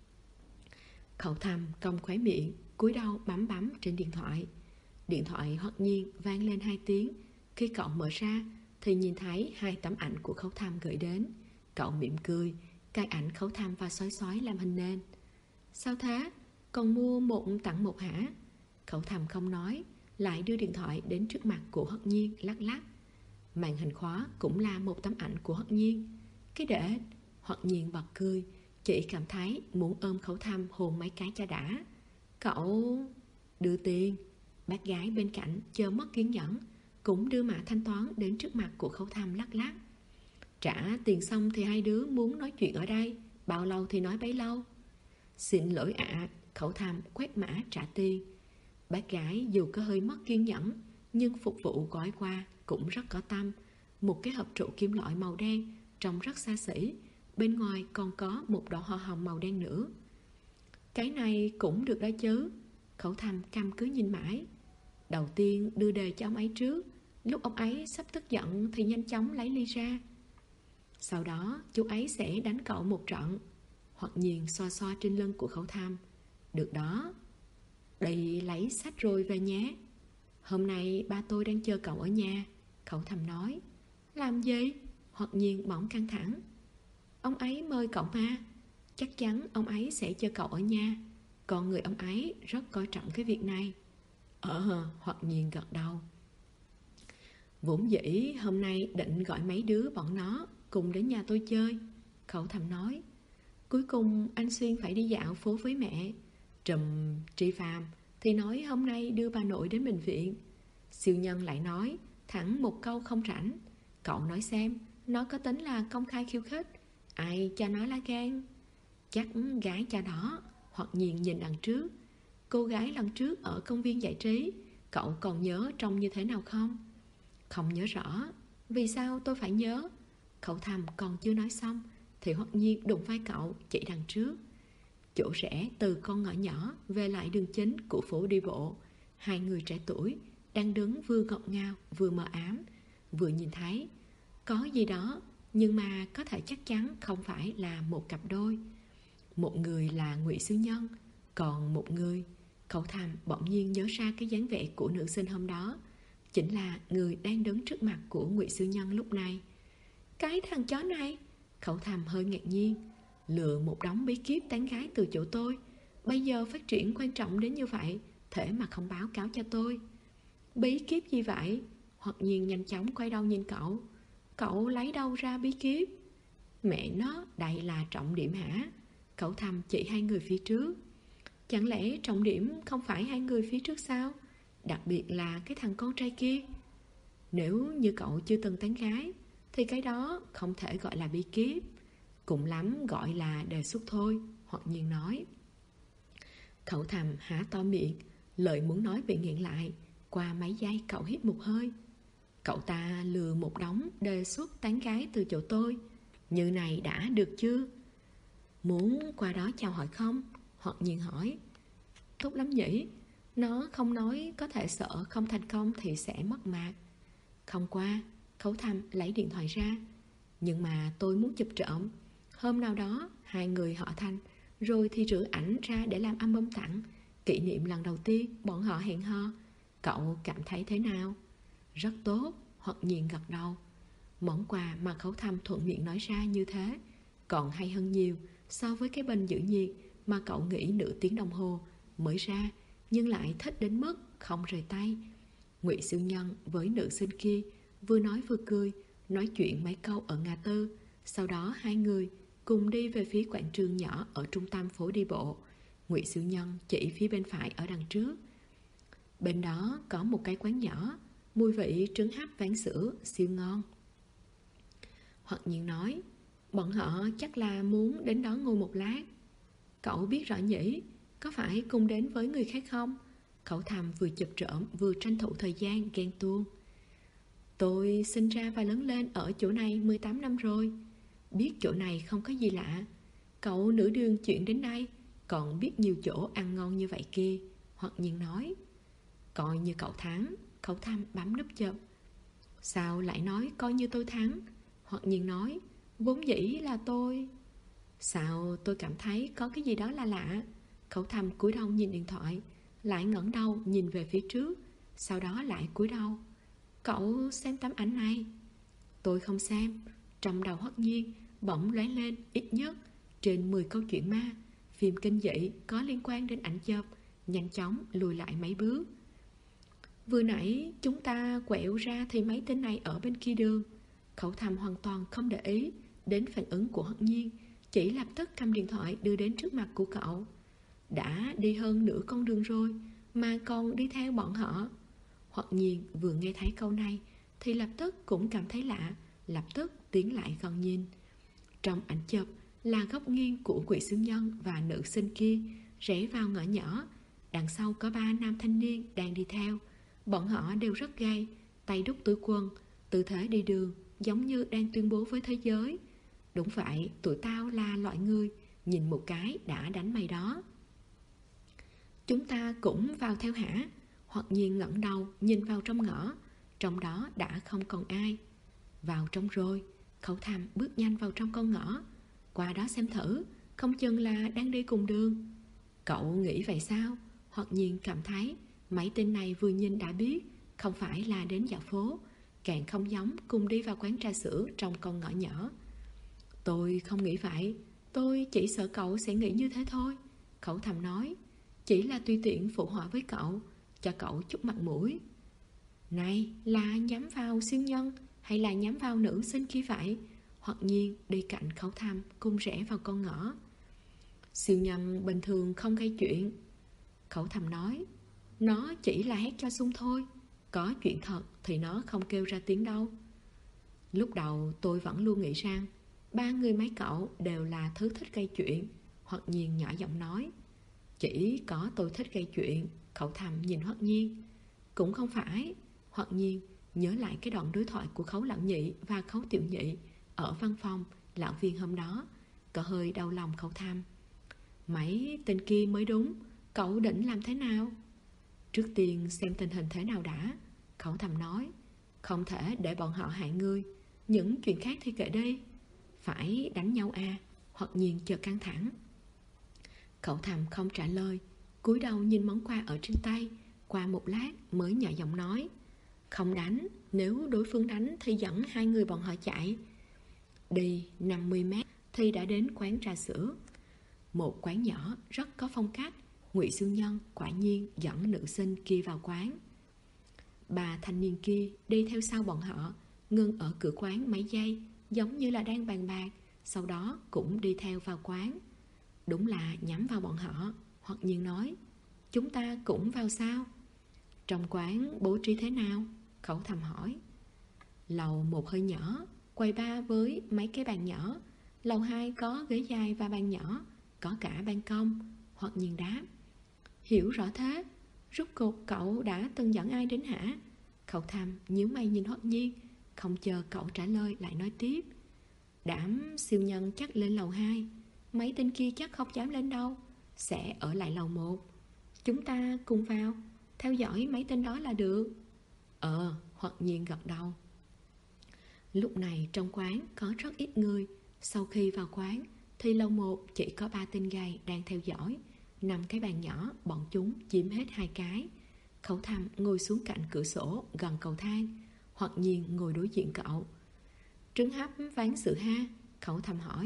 Khẩu Thầm cong khóe miệng, cúi đầu bấm bấm trên điện thoại. Điện thoại Hoặc Nhiên vang lên 2 tiếng. Khi cậu mở ra thì nhìn thấy 2 tấm ảnh của Khẩu Thầm gửi đến. Cậu mỉm cười, cài ảnh Khẩu Thầm và sói sói làm hình nền. Sao thế? Còn mua một tặng một hả? Khẩu Thầm không nói, lại đưa điện thoại đến trước mặt của Hoặc Nhiên lắc lắc. Màn hình khóa cũng là một tấm ảnh của Hoặc Nhiên. Cái để, Hoặc Nhiên bật cười, chỉ cảm thấy muốn ôm Khẩu Thầm hôn mấy cái cho đã. Cậu đưa tiền. Bác gái bên cạnh chờ mất kiên nhẫn, cũng đưa mã thanh toán đến trước mặt của Khẩu Thầm lắc lắc. Trả tiền xong thì hai đứa muốn nói chuyện ở đây, bao lâu thì nói bấy lâu. Xin lỗi ạ, Khẩu Thầm quét mã trả tiền. Bác gái dù có hơi mất kiên nhẫn, nhưng phục vụ gói qua cũng rất có tâm. Một cái hộp trụ kim loại màu đen, trông rất xa xỉ. Bên ngoài còn có một đóa hoa hồng màu đen nữa. Cái này cũng được đó chứ, Khẩu Thầm căm cứ nhìn mãi. Đầu tiên đưa đề cho ông ấy trước, lúc ông ấy sắp tức giận thì nhanh chóng lấy ly ra. Sau đó chú ấy sẽ đánh cậu một trận. Hoặc Nhiên xoa xoa trên lưng của Khẩu Thầm. Được đó, đi lấy sách rồi về nhé. Hôm nay ba tôi đang chờ cậu ở nhà, Khẩu Thầm nói. Làm gì? Hoặc Nhiên bỗng căng thẳng. Ông ấy mời cậu mà. Chắc chắn ông ấy sẽ chờ cậu ở nhà. Con người ông ấy rất coi trọng cái việc này. Hoặc Nhiên gật đầu. Vốn dĩ hôm nay định gọi mấy đứa bọn nó cùng đến nhà tôi chơi, Khẩu Thầm nói. Cuối cùng anh Xuyên phải đi dạo phố với mẹ. Trùm Tri Phàm thì nói hôm nay đưa bà nội đến bệnh viện. Siêu Nhân lại nói thẳng một câu không rảnh. Cậu nói xem, nó có tính là công khai khiêu khích, ai cho nó lá gan? Chắc gái cha đó. Hoặc Nhiên nhìn đằng trước. Cô gái lần trước ở công viên giải trí, cậu còn nhớ trông như thế nào không? Không nhớ rõ. Vì sao tôi phải nhớ? Khẩu Thầm còn chưa nói xong thì Hoặc Nhiên đụng vai cậu chỉ đằng trước. Chỗ rẽ từ con ngõ nhỏ về lại đường chính của phố đi bộ. Hai người trẻ tuổi đang đứng vừa ngọt ngào vừa mờ ám, vừa nhìn thấy có gì đó, nhưng mà có thể chắc chắn không phải là một cặp đôi. Một người là Ngụy Siêu Nhân, còn một người, Khẩu Thầm bỗng nhiên nhớ ra cái dáng vẻ của nữ sinh hôm đó, chính là người đang đứng trước mặt của Ngụy Siêu Nhân lúc này. Cái thằng chó này, Khẩu Thầm hơi ngạc nhiên. Lừa một đống bí kíp tán gái từ chỗ tôi, bây giờ phát triển quan trọng đến như vậy, thế mà không báo cáo cho tôi. Bí kíp gì vậy? Hoặc Nhiên nhanh chóng quay đầu nhìn cậu. Cậu lấy đâu ra bí kíp? Mẹ nó, đây là trọng điểm hả? Khẩu Thầm chỉ hai người phía trước. Chẳng lẽ trọng điểm không phải hai người phía trước sao? Đặc biệt là cái thằng con trai kia. Nếu như cậu chưa từng tán gái thì cái đó không thể gọi là bí kíp, cùng lắm gọi là đề xuất thôi, Hoặc Nhiên nói. Khẩu Thầm há to miệng, lời muốn nói bị nghẹn lại. Qua mấy giây cậu hít một hơi. Cậu ta lừa một đống đề xuất tán gái từ chỗ tôi, như này đã được chưa? Muốn qua đó chào hỏi không? Hoặc Nhiên hỏi. Tốt lắm nhỉ. Nó không nói có thể sợ không thành công thì sẽ mất mặt. Không qua. Khẩu Thầm lấy điện thoại ra. Nhưng mà tôi muốn chụp trộm. Hôm nào đó hai người họ Thành, rồi thì rửa ảnh ra để làm album tặng, kỷ niệm lần đầu tiên bọn họ hẹn hò. Cậu cảm thấy thế nào? Rất tốt, Hoặc Nhiên gật đầu. Món quà mà Khẩu Thầm thuận miệng nói ra như thế, còn hay hơn nhiều so với cái bình giữ nhiệt mà cậu nghĩ nửa tiếng đồng hồ mới ra nhưng lại thích đến mức không rời tay. Ngụy Siêu Nhân với nữ sinh kia vừa nói vừa cười, nói chuyện mấy câu ở ngã tư. Sau đó hai người cùng đi về phía quảng trường nhỏ ở trung tâm phố đi bộ. Ngụy Siêu Nhân chỉ phía bên phải ở đằng trước. Bên đó có một cái quán nhỏ, mùi vị trứng hấp ván sữa siêu ngon. Hoặc nhiên nói, bọn họ chắc là muốn đến đó ngồi một lát. Cậu biết rõ nhỉ, có phải cùng đến với người khác không? Cậu thầm vừa chụp trộm vừa tranh thủ thời gian ghen tuông. Tôi sinh ra và lớn lên ở chỗ này 18 năm rồi. Biết chỗ này không có gì lạ. Cậu nửa đường chuyển đến đây, còn biết nhiều chỗ ăn ngon như vậy kia. Hoặc nhiên nói. Coi như cậu thắng. Cậu thầm bấm nút chụp. Sao lại nói coi như tôi thắng? Hoặc nhiên nói. Vốn dĩ là tôi. Sao tôi cảm thấy có cái gì đó là lạ? Cậu thầm cúi đầu nhìn điện thoại, lại ngẩng đầu nhìn về phía trước, sau đó lại cúi đầu. Cậu xem tấm ảnh này. Tôi không xem. Trong đầu Hoắc Nhiên bỗng lóe lên ít nhất trên 10 câu chuyện ma, phim kinh dị có liên quan đến ảnh chụp, nhanh chóng lùi lại mấy bước. Vừa nãy chúng ta quẹo ra thì mấy tên này ở bên kia đường. Cậu thầm hoàn toàn không để ý đến phản ứng của Hoắc Nhiên, chỉ lập tức cầm điện thoại đưa đến trước mặt của cậu. Đã đi hơn nửa con đường rồi mà còn đi theo bọn họ. Hoặc nhiên vừa nghe thấy câu này thì lập tức cũng cảm thấy lạ, lập tức tiến lại gần nhìn. Trong ảnh chụp là góc nghiêng của Ngụy Siêu Nhân và nữ sinh kia rẽ vào ngõ nhỏ. Đằng sau có 3 nam thanh niên đang đi theo. Bọn họ đều rất gay, tay đút túi quần, tư thế đi đường giống như đang tuyên bố với thế giới. Đúng vậy, tụi tao là loại người nhìn một cái đã đánh mày đó. Chúng ta cũng vào theo hả? Hoặc nhiên ngẩng đầu nhìn vào trong ngõ, trong đó đã không còn ai. Vào trong rồi. Khẩu thầm bước nhanh vào trong con ngõ. Qua đó xem thử, không chừng là đang đi cùng đường. Cậu nghĩ vậy sao? Hoặc nhiên cảm thấy mấy tên này vừa nhìn đã biết không phải là đến dạo phố, càng không giống cùng đi vào quán trà sữa trong con ngõ nhỏ. Tôi không nghĩ vậy. Tôi chỉ sợ cậu sẽ nghĩ như thế thôi. Khẩu thầm nói. Chỉ là tùy tiện phụ họa với cậu, cho cậu chút mặt mũi. Này, là nhắm vào siêu nhân hay là nhắm vào nữ sinh kia vậy? Hoặc nhiên đi cạnh Khẩu thầm cùng rẽ vào con ngõ. Siêu nhân bình thường không gây chuyện. Khẩu thầm nói. Nó chỉ là hét cho sung thôi. Có chuyện thật thì nó không kêu ra tiếng đâu. Lúc đầu tôi vẫn luôn nghĩ rằng 3 người mấy cậu đều là thứ thích gây chuyện. Hoặc nhiên nhỏ giọng nói. Chỉ có tôi thích gây chuyện. Khẩu thầm nhìn Hoắc Nhiên. Cũng không phải. Hoắc Nhiên nhớ lại cái đoạn đối thoại của Khấu Lão Nhị và Khấu Tiểu Nhị ở văn phòng lão viên hôm đó. Cậu hơi đau lòng Khẩu thầm. Mấy tên kia mới đúng. Cậu định làm thế nào? Trước tiên xem tình hình thế nào đã. Khẩu thầm nói. Không thể để bọn họ hại ngươi. Những chuyện khác thì kệ đi. Phải đánh nhau à? Hoặc nhiên chợt căng thẳng. Khẩu thầm không trả lời, cúi đầu nhìn món quà ở trên tay. Qua một lát mới nhỏ giọng nói. Không đánh. Nếu đối phương đánh thì dẫn 2 người bọn họ chạy. Đi 50 mét thì đã đến quán trà sữa. Một quán nhỏ rất có phong cách. Ngụy Siêu Nhân quả nhiên dẫn nữ sinh kia vào quán. 3 thanh niên kia đi theo sau bọn họ, ngưng ở cửa quán mấy giây, giống như là đang bàn bạc, sau đó cũng đi theo vào quán. Đúng là nhắm vào bọn họ. Hoặc nhiên nói. Chúng ta cũng vào sao? Trong quán bố trí thế nào? Khẩu thầm hỏi. Lầu 1 hơi nhỏ, quầy bar với mấy cái bàn nhỏ. Lầu 2 có ghế dài và bàn nhỏ, có cả ban công. Hoặc nhiên đáp. Hiểu rõ thế. Rốt cuộc cậu đã từng dẫn ai đến hả? Khẩu thầm nhíu mày nhìn Hoặc nhiên, không chờ cậu trả lời lại nói tiếp. Đám siêu nhân chắc lên lầu 2. Mấy tên kia chắc không dám lên đâu, sẽ ở lại lầu 1. Chúng ta cùng vào, theo dõi mấy tên đó là được. Hoặc nhiên gật đầu. Lúc này trong quán có rất ít người. Sau khi vào quán thì lầu 1 chỉ có 3 tên gay đang theo dõi. 5 cái bàn nhỏ bọn chúng chiếm hết 2 cái. Khẩu thầm ngồi xuống cạnh cửa sổ gần cầu thang. Hoặc nhiên ngồi đối diện cậu. Trứng hấp ván sữa ha? Khẩu thầm hỏi.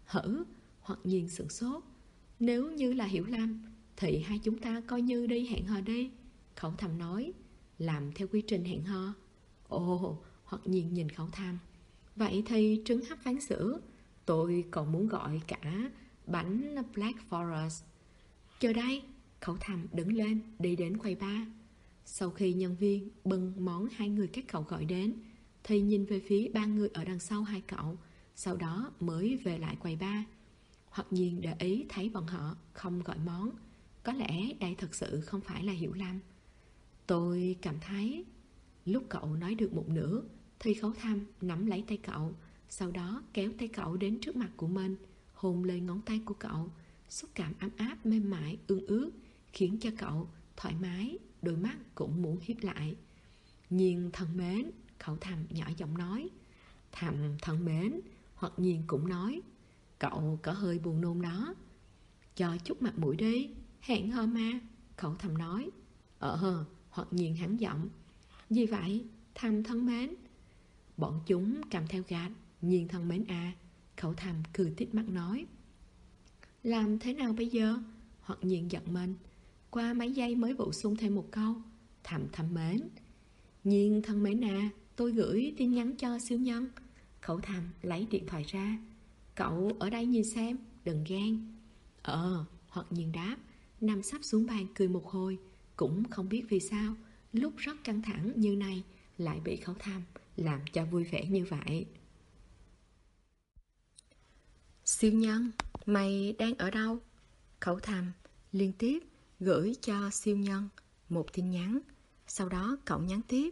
hử? Hoặc nhiên sửng sốt. Nếu như là hiểu lầm thì hai chúng ta coi như đi hẹn hò đi, Khẩu Thầm nói. Làm theo quy trình hẹn hò? Ồ, Hoặc nhiên nhìn Khẩu Thầm. Vậy thì trứng hấp ván sữa. Tôi còn muốn gọi cả bánh Black Forest. Chờ đây, Khẩu Thầm đứng lên đi đến quầy bar. Sau khi nhân viên bưng món hai người các cậu gọi đến thì nhìn về phía ba người ở đằng sau hai cậu, sau đó mới về lại quầy bar. Hoặc nhiên để ý thấy bọn họ không gọi món. Có lẽ đây thật sự không phải là hiểu lầm. Tôi cảm thấy. Lúc cậu nói được một nửa thì Khẩu Thầm nắm lấy tay cậu, sau đó kéo tay cậu đến trước mặt của mình, hôn lên ngón tay của cậu. Xúc cảm ấm áp mềm mại ương ướt khiến cho cậu thoải mái, đôi mắt cũng muốn híp lại. Nhiên thân mến, Khẩu Thầm nhỏ giọng nói. Thầm thân mến, Hoặc nhiên cũng nói. Cậu có hơi buồn nôn đó. Cho chút mặt mũi đi, hẹn hò mà, Khẩu Thầm nói. Hoặc nhiên hắn giọng. Gì vậy, Thầm thân mến? Bọn chúng cầm theo gạch. Nhiên thân mến à, Khẩu Thầm cười tít mắt nói. Làm thế nào bây giờ? Hoặc nhiên giận mình. Qua mấy giây mới bổ sung thêm một câu. Thầm thân mến. Nhiên thân mến à, tôi gửi tin nhắn cho siêu nhân. Khẩu Thầm lấy điện thoại ra. Cậu ở đây nhìn xem, đừng ghen. Hoặc nhiên đáp, nằm sắp xuống bàn cười một hồi. Cũng không biết vì sao lúc rất căng thẳng như này lại bị Khẩu Thầm làm cho vui vẻ như vậy. Siêu nhân, mày đang ở đâu? Khẩu Thầm liên tiếp gửi cho siêu nhân một tin nhắn. Sau đó cậu nhắn tiếp.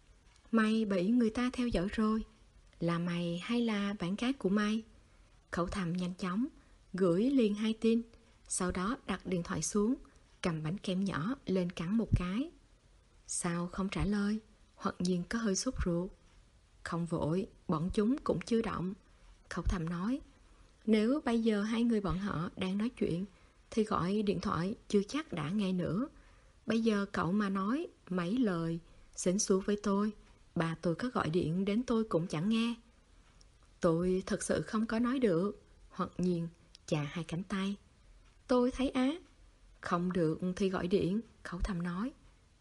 Mày bị người ta theo dõi rồi. Là mày hay là bạn gái của mày? Khẩu Thầm nhanh chóng gửi liền hai tin. Sau đó đặt điện thoại xuống, cầm bánh kem nhỏ lên cắn một cái. Sao không trả lời? Hoặc nhiên có hơi sốt ruột. Không vội, bọn chúng cũng chưa động. Khẩu Thầm nói. Nếu bây giờ hai người bọn họ đang nói chuyện thì gọi điện thoại chưa chắc đã nghe nữa. Bây giờ cậu mà nói mấy lời xỉn xú với tôi, bà tôi có gọi điện đến tôi cũng chẳng nghe. Tôi thật sự không có nói được. Hoặc nhiên chà hai cánh tay. Tôi thấy á. Không được thì gọi điện, Khẩu Thầm nói.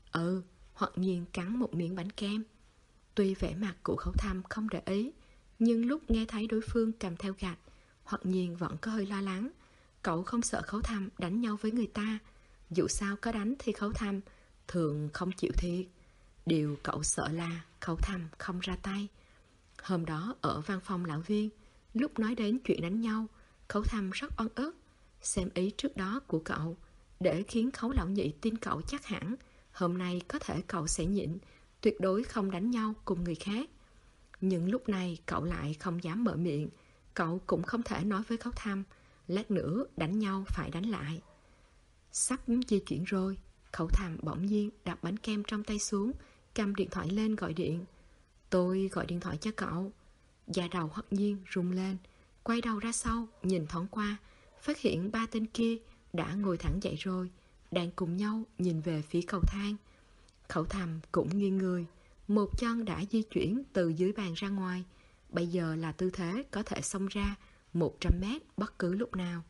Hoặc nhiên cắn một miếng bánh kem. Tuy vẻ mặt của Khẩu Thầm không để ý, nhưng lúc nghe thấy đối phương cầm theo gạch, Hoặc nhiên vẫn có hơi lo lắng. Cậu không sợ Khẩu Thầm đánh nhau với người ta. Dù sao có đánh thì Khẩu Thầm thường không chịu thiệt. Điều cậu sợ là Khẩu Thầm không ra tay. Hôm đó ở văn phòng lão Viên, lúc nói đến chuyện đánh nhau, Khẩu Thầm rất oan ức. Xem ý trước đó của cậu để khiến Khấu lão nhị tin cậu chắc hẳn hôm nay có thể cậu sẽ nhịn, tuyệt đối không đánh nhau cùng người khác. Nhưng lúc này cậu lại không dám mở miệng. Cậu cũng không thể nói với Khấu Thầm lát nữa đánh nhau phải đánh lại. Sắp di chuyển rồi. Khẩu Thầm bỗng nhiên đặt bánh kem trong tay xuống, cầm điện thoại lên gọi điện. Tôi gọi điện thoại cho cậu. Da đầu Hoặc nhiên rung lên, quay đầu ra sau nhìn thoáng qua, phát hiện ba tên kia đã ngồi thẳng dậy rồi, đang cùng nhau nhìn về phía cầu thang. Khẩu Thầm cũng nghiêng người, một chân đã di chuyển từ dưới bàn ra ngoài. Bây giờ là tư thế có thể xông ra 100 mét bất cứ lúc nào.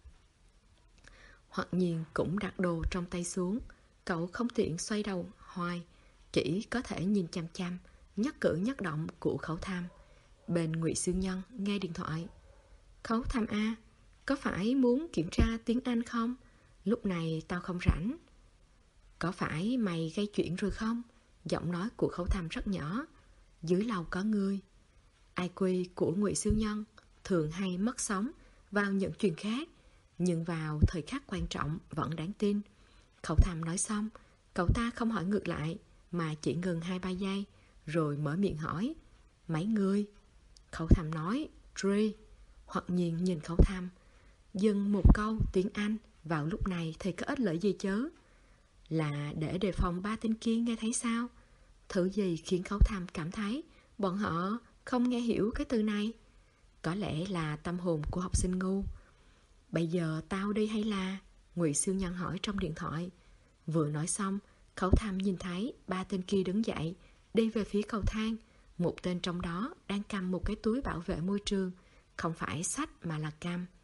Hoặc nhiên cũng đặt đồ trong tay xuống. Cậu không tiện xoay đầu hoài, chỉ có thể nhìn chăm chăm nhất cử nhất động của Khẩu Thầm. Bên Ngụy Siêu Nhân nghe điện thoại. Khẩu Thầm à, có phải muốn kiểm tra tiếng Anh không? Lúc này tao không rảnh. Có phải mày gây chuyện rồi không? Giọng nói của Khẩu Thầm rất nhỏ. Dưới lầu có người. IQ của Ngụy Siêu Nhân thường hay mất sóng vào những chuyện khác, nhưng vào thời khắc quan trọng vẫn đáng tin. Khẩu Thầm nói xong, cậu ta không hỏi ngược lại, mà chỉ ngừng 2-3 giây, rồi mở miệng hỏi. Mấy người? Khẩu Thầm nói, Tree. Hoặc nhiên nhìn Khẩu Thầm. Dừng một câu tiếng Anh vào lúc này thì có ích lợi gì chứ? Là để đề phòng ba tên kia nghe thấy sao? Thứ gì khiến Khẩu Thầm cảm thấy bọn họ không nghe hiểu cái từ này? Có lẽ là tâm hồn của học sinh ngu. Bây giờ tao đi hay là? Ngụy Siêu Nhân hỏi trong điện thoại. Vừa nói xong, Khẩu Thầm nhìn thấy ba tên kia đứng dậy, đi về phía cầu thang. Một tên trong đó đang cầm một cái túi bảo vệ môi trường, không phải sách mà là cam.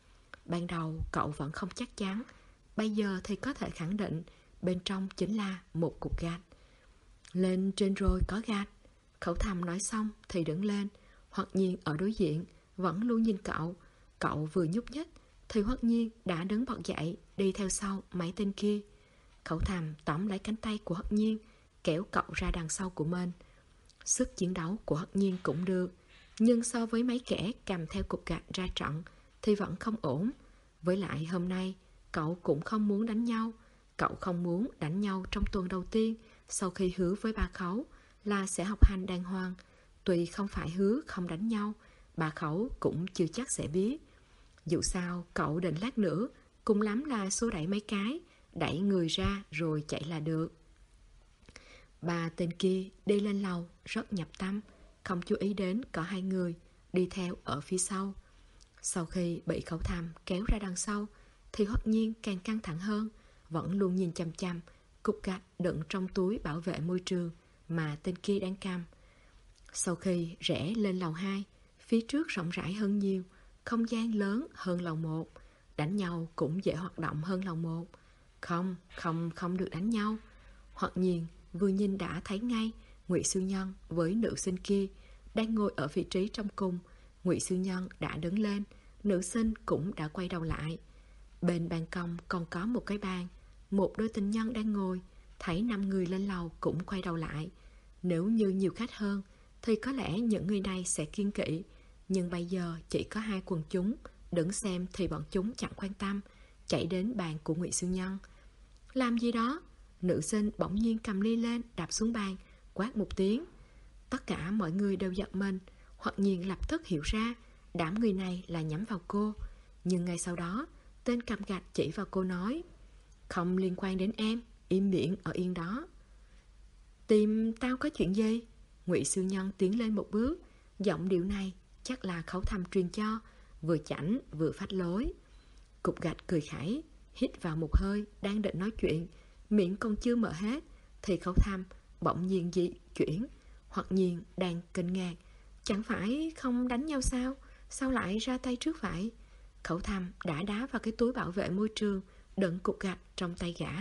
Ban đầu cậu vẫn không chắc chắn, bây giờ thì có thể khẳng định bên trong chính là một cục gạch. Lên trên rồi có gạch. Khẩu Thầm nói xong thì đứng lên. Hoặc Nhiên ở đối diện vẫn luôn nhìn cậu. Cậu vừa nhúc nhích thì Hoặc Nhiên đã đứng bật dậy, đi theo sau mấy tên kia. Khẩu Thầm tóm lấy cánh tay của Hoặc Nhiên, kéo cậu ra đằng sau của mình. Sức chiến đấu của Hoặc Nhiên cũng được, nhưng so với mấy kẻ cầm theo cục gạch ra trận thì vẫn không ổn. Với lại hôm nay cậu cũng không muốn đánh nhau. Cậu không muốn đánh nhau trong tuần đầu tiên sau khi hứa với bà Khấu là sẽ học hành đàng hoàng. Tuy không phải hứa không đánh nhau, bà Khấu cũng chưa chắc sẽ biết. Dù sao cậu định lát nữa cùng lắm là xô đẩy mấy cái, đẩy người ra rồi chạy là được. Ba tên kia đi lên lầu rất nhập tâm, không chú ý đến có hai người đi theo ở phía sau. Sau khi bị Khẩu Thầm kéo ra đằng sau thì Hoặc Nhiên càng căng thẳng hơn, vẫn luôn nhìn chằm chằm cục gạch đựng trong túi bảo vệ môi trường mà tên kia đang cầm. Sau khi rẽ lên lầu 2, phía trước rộng rãi hơn nhiều, không gian lớn hơn lầu 1, đánh nhau cũng dễ hoạt động hơn lầu 1. Không được đánh nhau. Hoặc Nhiên vừa nhìn đã thấy ngay Ngụy Siêu Nhân với nữ sinh kia đang ngồi ở vị trí trong cùng. Ngụy Siêu Nhân đã đứng lên, nữ sinh cũng đã quay đầu lại. Bên ban công còn có một cái bàn, một đôi tình nhân đang ngồi. Thấy 5 người lên lầu cũng quay đầu lại. Nếu như nhiều khách hơn thì có lẽ những người này sẽ kiêng kỵ, nhưng bây giờ chỉ có 2 quần chúng đứng xem thì bọn chúng chẳng quan tâm, chạy đến bàn của Ngụy Siêu Nhân. Làm gì đó? Nữ sinh bỗng nhiên cầm ly lên, đạp xuống bàn, quát một tiếng. Tất cả mọi người đều giật mình. Hoặc Nhiên lập tức hiểu ra đám người này là nhắm vào cô. Nhưng ngay sau đó tên cầm gạch chỉ vào cô nói: không liên quan đến em, im miệng ở yên đó. Tìm tao có chuyện gì? Ngụy Siêu Nhân tiến lên một bước, giọng điệu này chắc là Khẩu Thầm truyền cho, vừa chảnh vừa phách lối. Cục gạch cười khẩy, hít vào một hơi, đang định nói chuyện, miệng còn chưa mở hết thì Khẩu Thầm bỗng nhiên dị chuyển. Hoặc Nhiên đang kinh ngạc, chẳng phải không đánh nhau sao? Sao lại ra tay trước vậy? Khẩu Thầm đã đá vào cái túi bảo vệ môi trường đựng cục gạch trong tay gã.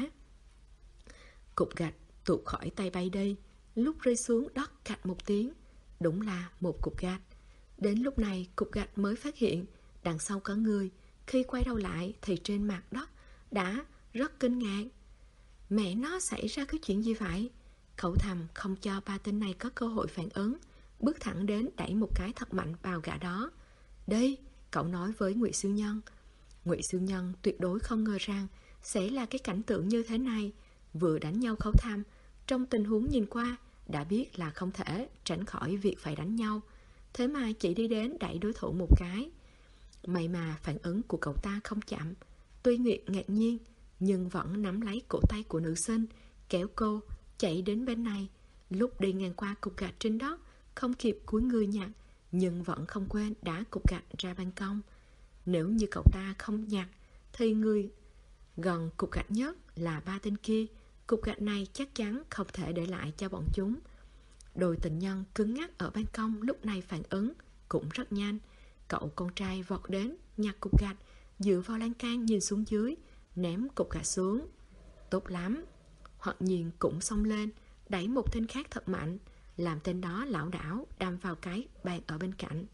Cục gạch tuột khỏi tay bay đi, lúc rơi xuống đất cạch một tiếng. Đúng là một cục gạch. Đến lúc này cục gạch mới phát hiện đằng sau có người. Khi quay đầu lại thì trên mặt đất đã rất kinh ngạc. Mẹ nó, xảy ra cái chuyện gì vậy? Khẩu Thầm không cho ba tên này có cơ hội phản ứng, bước thẳng đến đẩy một cái thật mạnh vào gã đó. Đây, cậu nói với Ngụy Siêu Nhân. Ngụy Siêu Nhân tuyệt đối không ngờ rằng sẽ là cái cảnh tượng như thế này. Vừa đánh nhau Khẩu Thầm, trong tình huống nhìn qua đã biết là không thể tránh khỏi việc phải đánh nhau, thế mà chỉ đi đến đẩy đối thủ một cái. May mà phản ứng của cậu ta không chậm. Tuy Nguyệt ngạc nhiên nhưng vẫn nắm lấy cổ tay của nữ sinh, kéo cô chạy đến bên này. Lúc đi ngang qua cục gạch trên đất, không kịp cúi người nhặt, nhưng vẫn không quên đá cục gạch ra ban công. Nếu như cậu ta không nhặt thì người gần cục gạch nhất là ba tên kia. Cục gạch này chắc chắn không thể để lại cho bọn chúng. Đôi tình nhân cứng ngắc ở ban công lúc này phản ứng cũng rất nhanh. Cậu con trai vọt đến nhặt cục gạch, dựa vào lan can nhìn xuống dưới, ném cục gạch xuống. Tốt lắm. Hoặc Nhiên cũng xông lên, đẩy một tên khác thật mạnh, làm tên đó lảo đảo đâm vào cái bàn ở bên cạnh.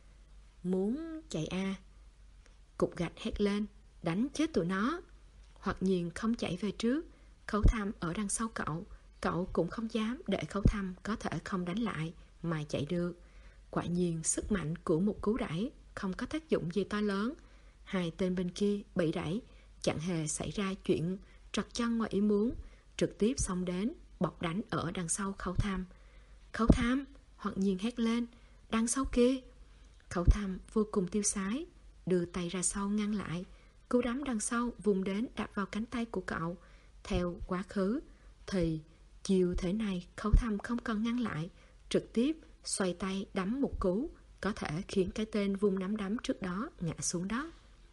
Muốn chạy à? Cục gạch hét lên, đánh chết tụi nó. Hoặc Nhiên không chạy về trước, Khẩu Thầm ở đằng sau cậu. Cậu cũng không dám để Khẩu Thầm có thể không đánh lại mà chạy được. Quả nhiên sức mạnh của một cú đẩy không có tác dụng gì to lớn. Hai tên bên kia bị đẩy, chẳng hề xảy ra chuyện trật chân ngoài ý muốn, trực tiếp xông đến bọc đánh ở đằng sau Khẩu Thầm. Khẩu Thầm! Hoặc Nhiên hét lên, đằng sau kia. Khẩu Thầm vô cùng tiêu sái, đưa tay ra sau ngăn lại. Cú đấm đằng sau vùng đến đạp vào cánh tay của cậu. Theo quá khứ thì chiều thế này Khẩu Thầm không cần ngăn lại, trực tiếp xoay tay đấm một cú, có thể khiến cái tên vung nắm đấm trước đó ngã xuống đất.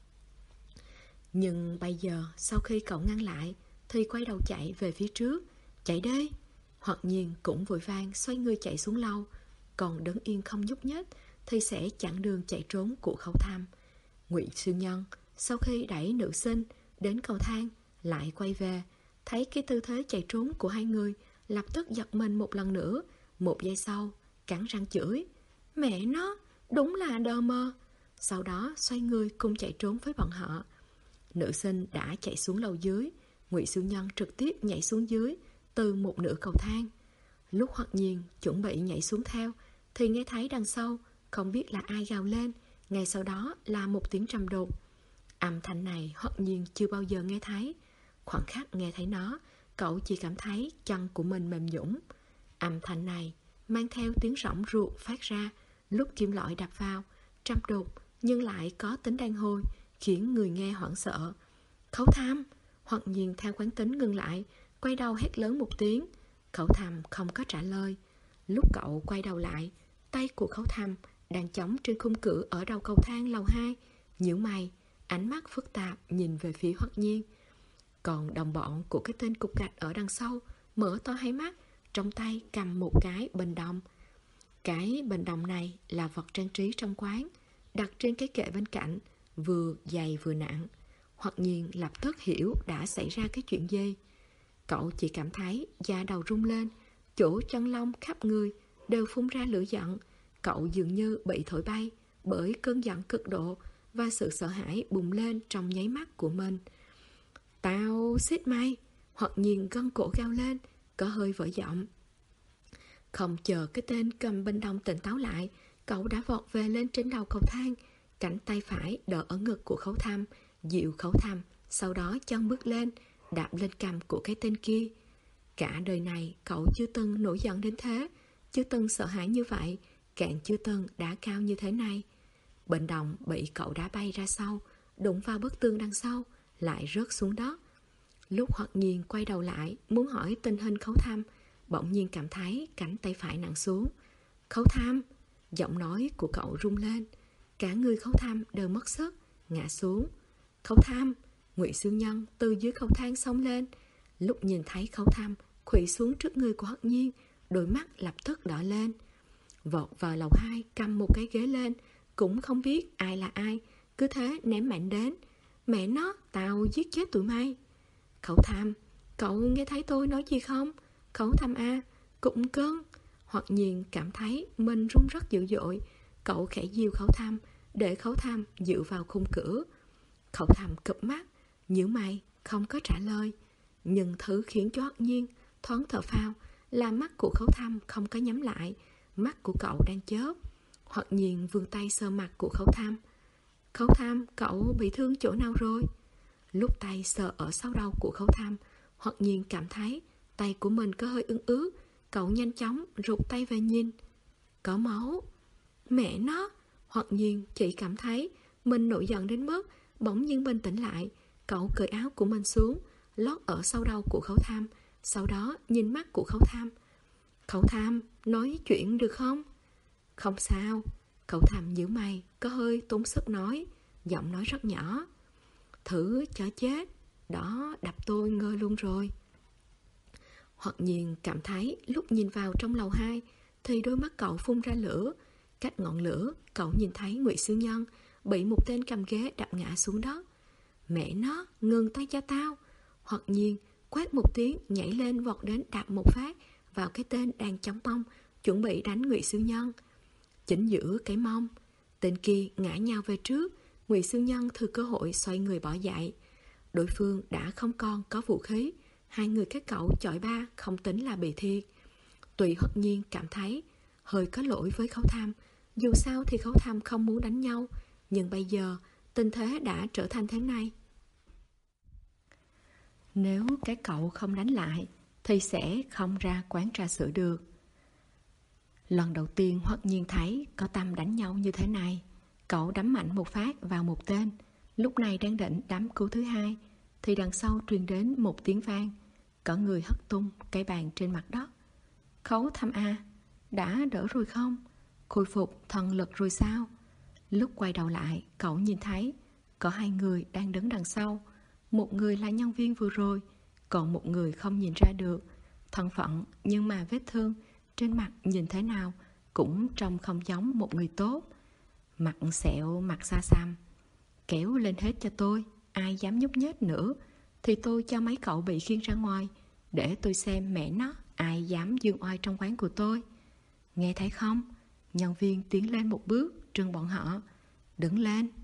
Nhưng bây giờ sau khi cậu ngăn lại thì quay đầu chạy về phía trước. Chạy đi! Hoặc Nhiên cũng vội vàng xoay người chạy xuống lầu. Còn đứng yên không nhúc nhích thì sẽ chặn đường chạy trốn của Khẩu Thầm. Ngụy Siêu Nhân Sau khi đẩy nữ sinh đến cầu thang, lại quay về, thấy cái tư thế chạy trốn của hai người, lập tức giật mình một lần nữa. Một giây sau, cắn răng chửi: mẹ nó, đúng là đơ mơ. Sau đó xoay người cùng chạy trốn với bọn họ. Nữ sinh đã chạy xuống lầu dưới, Ngụy Siêu Nhân trực tiếp nhảy xuống dưới từ một nửa cầu thang. Lúc Hoặc Nhiên chuẩn bị nhảy xuống theo thì nghe thấy đằng sau không biết là ai gào lên, ngay sau đó là một tiếng trầm đục. Âm thanh này Hoặc Nhiên chưa bao giờ nghe thấy. Khoảng khắc nghe thấy nó, cậu chỉ cảm thấy chân của mình mềm nhũn. Âm thanh này mang theo tiếng rỗng ruột phát ra lúc kim loại đập vào, trầm đục nhưng lại có tính đàn hồi, khiến người nghe hoảng sợ. Khấu Tham! Hoặc Nhiên theo quán tính ngừng lại, quay đầu hét lớn một tiếng. Khấu Tham không có trả lời. Lúc cậu quay đầu lại, tay của Khấu Tham đang chống trên khung cửa ở đầu cầu thang lầu 2, nhíu mày, ánh mắt phức tạp nhìn về phía Hoặc Nhiên. Còn đồng bọn của cái tên cục gạch ở đằng sau mở to hai mắt, trong tay cầm một cái bình đồng. Cái bình đồng này là vật trang trí trong quán, đặt trên cái kệ bên cạnh, vừa dày vừa nặng. Hoặc Nhiên lập tức hiểu đã xảy ra cái chuyện gì. Cậu chỉ cảm thấy da đầu rung lên, chỗ chân lông khắp người đều phun ra lửa giận. Cậu dường như bị thổi bay bởi cơn giận cực độ, và sự sợ hãi bùng lên trong nháy mắt của mình. Tao xít mày! Hoặc Nhiên gân cổ gào lên, có hơi vỡ giọng. Không chờ cái tên cầm bình đồng tỉnh táo lại, cậu đã vọt về lên trên đầu cầu thang, cánh tay phải đỡ ở ngực của Khấu Tham, dịu Khấu Tham, sau đó chân bước lên, đạp lên cằm của cái tên kia. Cả đời này cậu chưa từng nổi giận đến thế, chưa từng sợ hãi như vậy, càng chưa từng đá cao như thế này. Bình đồng bị cậu đá bay ra sau, đụng vào bức tường đằng sau, lại rớt xuống đất. Lúc Hoặc Nhiên quay đầu lại muốn hỏi tình hình Khấu Tham, bỗng nhiên cảm thấy cánh tay phải nặng xuống. Khấu Tham! Giọng nói của cậu rung lên. Cả người Khấu Tham đều mất sức, ngã xuống. Khấu Tham! Ngụy Siêu Nhân từ dưới cầu thang xông lên. Lúc nhìn thấy Khấu Tham khuỵu xuống trước người của Hoặc Nhiên, đôi mắt lập tức đỏ lên. Vọt vào lầu 2 cầm một cái ghế lên, cũng không biết ai là ai, cứ thế ném mạnh đến. Mẹ nó, tao giết chết tụi mày! Khấu Tham! Cậu nghe thấy tôi nói gì không? Khấu Tham a, cụm cưng! Hoặc Nhiên cảm thấy mình run rất dữ dội. Cậu khẽ dìu Khấu Tham để Khấu Tham dựa vào khung cửa. Khấu Tham cụp mắt, nhíu mày, không có trả lời. Nhưng thứ khiến cho Hoặc Nhiên thoáng thở phào là mắt của Khấu Tham không có nhắm lại, mắt của cậu đang chớp. Hoặc Nhiên vươn tay sờ mặt của Khấu Tham. Khấu Tham, cậu bị thương chỗ nào rồi? Lúc tay sờ ở sau đầu của Khấu Tham, Hoặc Nhiên cảm thấy tay của mình có hơi ướt ướt. Cậu nhanh chóng rụt tay về nhìn. Có máu! Mẹ nó! Hoặc Nhiên chỉ cảm thấy mình nổi giận đến mức bỗng nhiên bình tĩnh lại. Cậu cởi áo của mình xuống, lót ở sau đầu của Khấu Tham, sau đó nhìn mắt của Khấu Tham. Khấu Tham, nói chuyện được không? Không sao. Khấu Tham nhíu mày, có hơi tốn sức nói, giọng nói rất nhỏ. Thử cho chết. Đó, đập tôi ngơ luôn rồi. Hoặc Nhiên cảm thấy lúc nhìn vào trong lầu 2 thì đôi mắt cậu phun ra lửa. Cách ngọn lửa, cậu nhìn thấy Ngụy Siêu Nhân bị một tên cầm ghế đập ngã xuống đất. Mẹ nó, ngừng tay cho tao! Hoặc Nhiên quát một tiếng, nhảy lên vọt đến đạp một phát vào cái tên đang chống mông, chuẩn bị đánh Ngụy Siêu Nhân. Chính giữa cái mông, tên kia ngã nhào về trước. Ngụy Siêu Nhân thừa cơ hội xoay người bỏ chạy. Đối phương đã không còn có vũ khí, hai người các cậu chọi ba không tính là bị thiệt. Tuy Hoặc Nhiên cảm thấy hơi có lỗi với Khấu Tham, dù sao thì Khấu Tham không muốn đánh nhau, nhưng bây giờ tình thế đã trở thành thế này. Nếu cái cậu không đánh lại thì sẽ không ra quán trà sữa được. Lần đầu tiên Hoặc Nhiên thấy có tâm đánh nhau như thế này. Cậu đấm mạnh một phát vào một tên, lúc này đang định đấm cú thứ hai thì đằng sau truyền đến một tiếng vang. Có người hất tung cái bàn trên mặt đất. Khấu Tham a, đã đỡ rồi không? Khôi phục thần lực rồi sao? Lúc quay đầu lại, cậu nhìn thấy có hai người đang đứng đằng sau. Một người là nhân viên vừa rồi, còn một người không nhìn ra được thân phận, nhưng mà vết thương trên mặt nhìn thế nào cũng trông không giống một người tốt. Mặt sẹo, mặt xa xăm. Kéo lên hết cho tôi, ai dám nhúc nhích nữa thì tôi cho mấy cậu bị khiêng ra ngoài, để tôi xem mẹ nó ai dám dương oai trong quán của tôi. Nghe thấy không? Nhân viên tiến lên một bước trừng bọn họ. Đứng lên.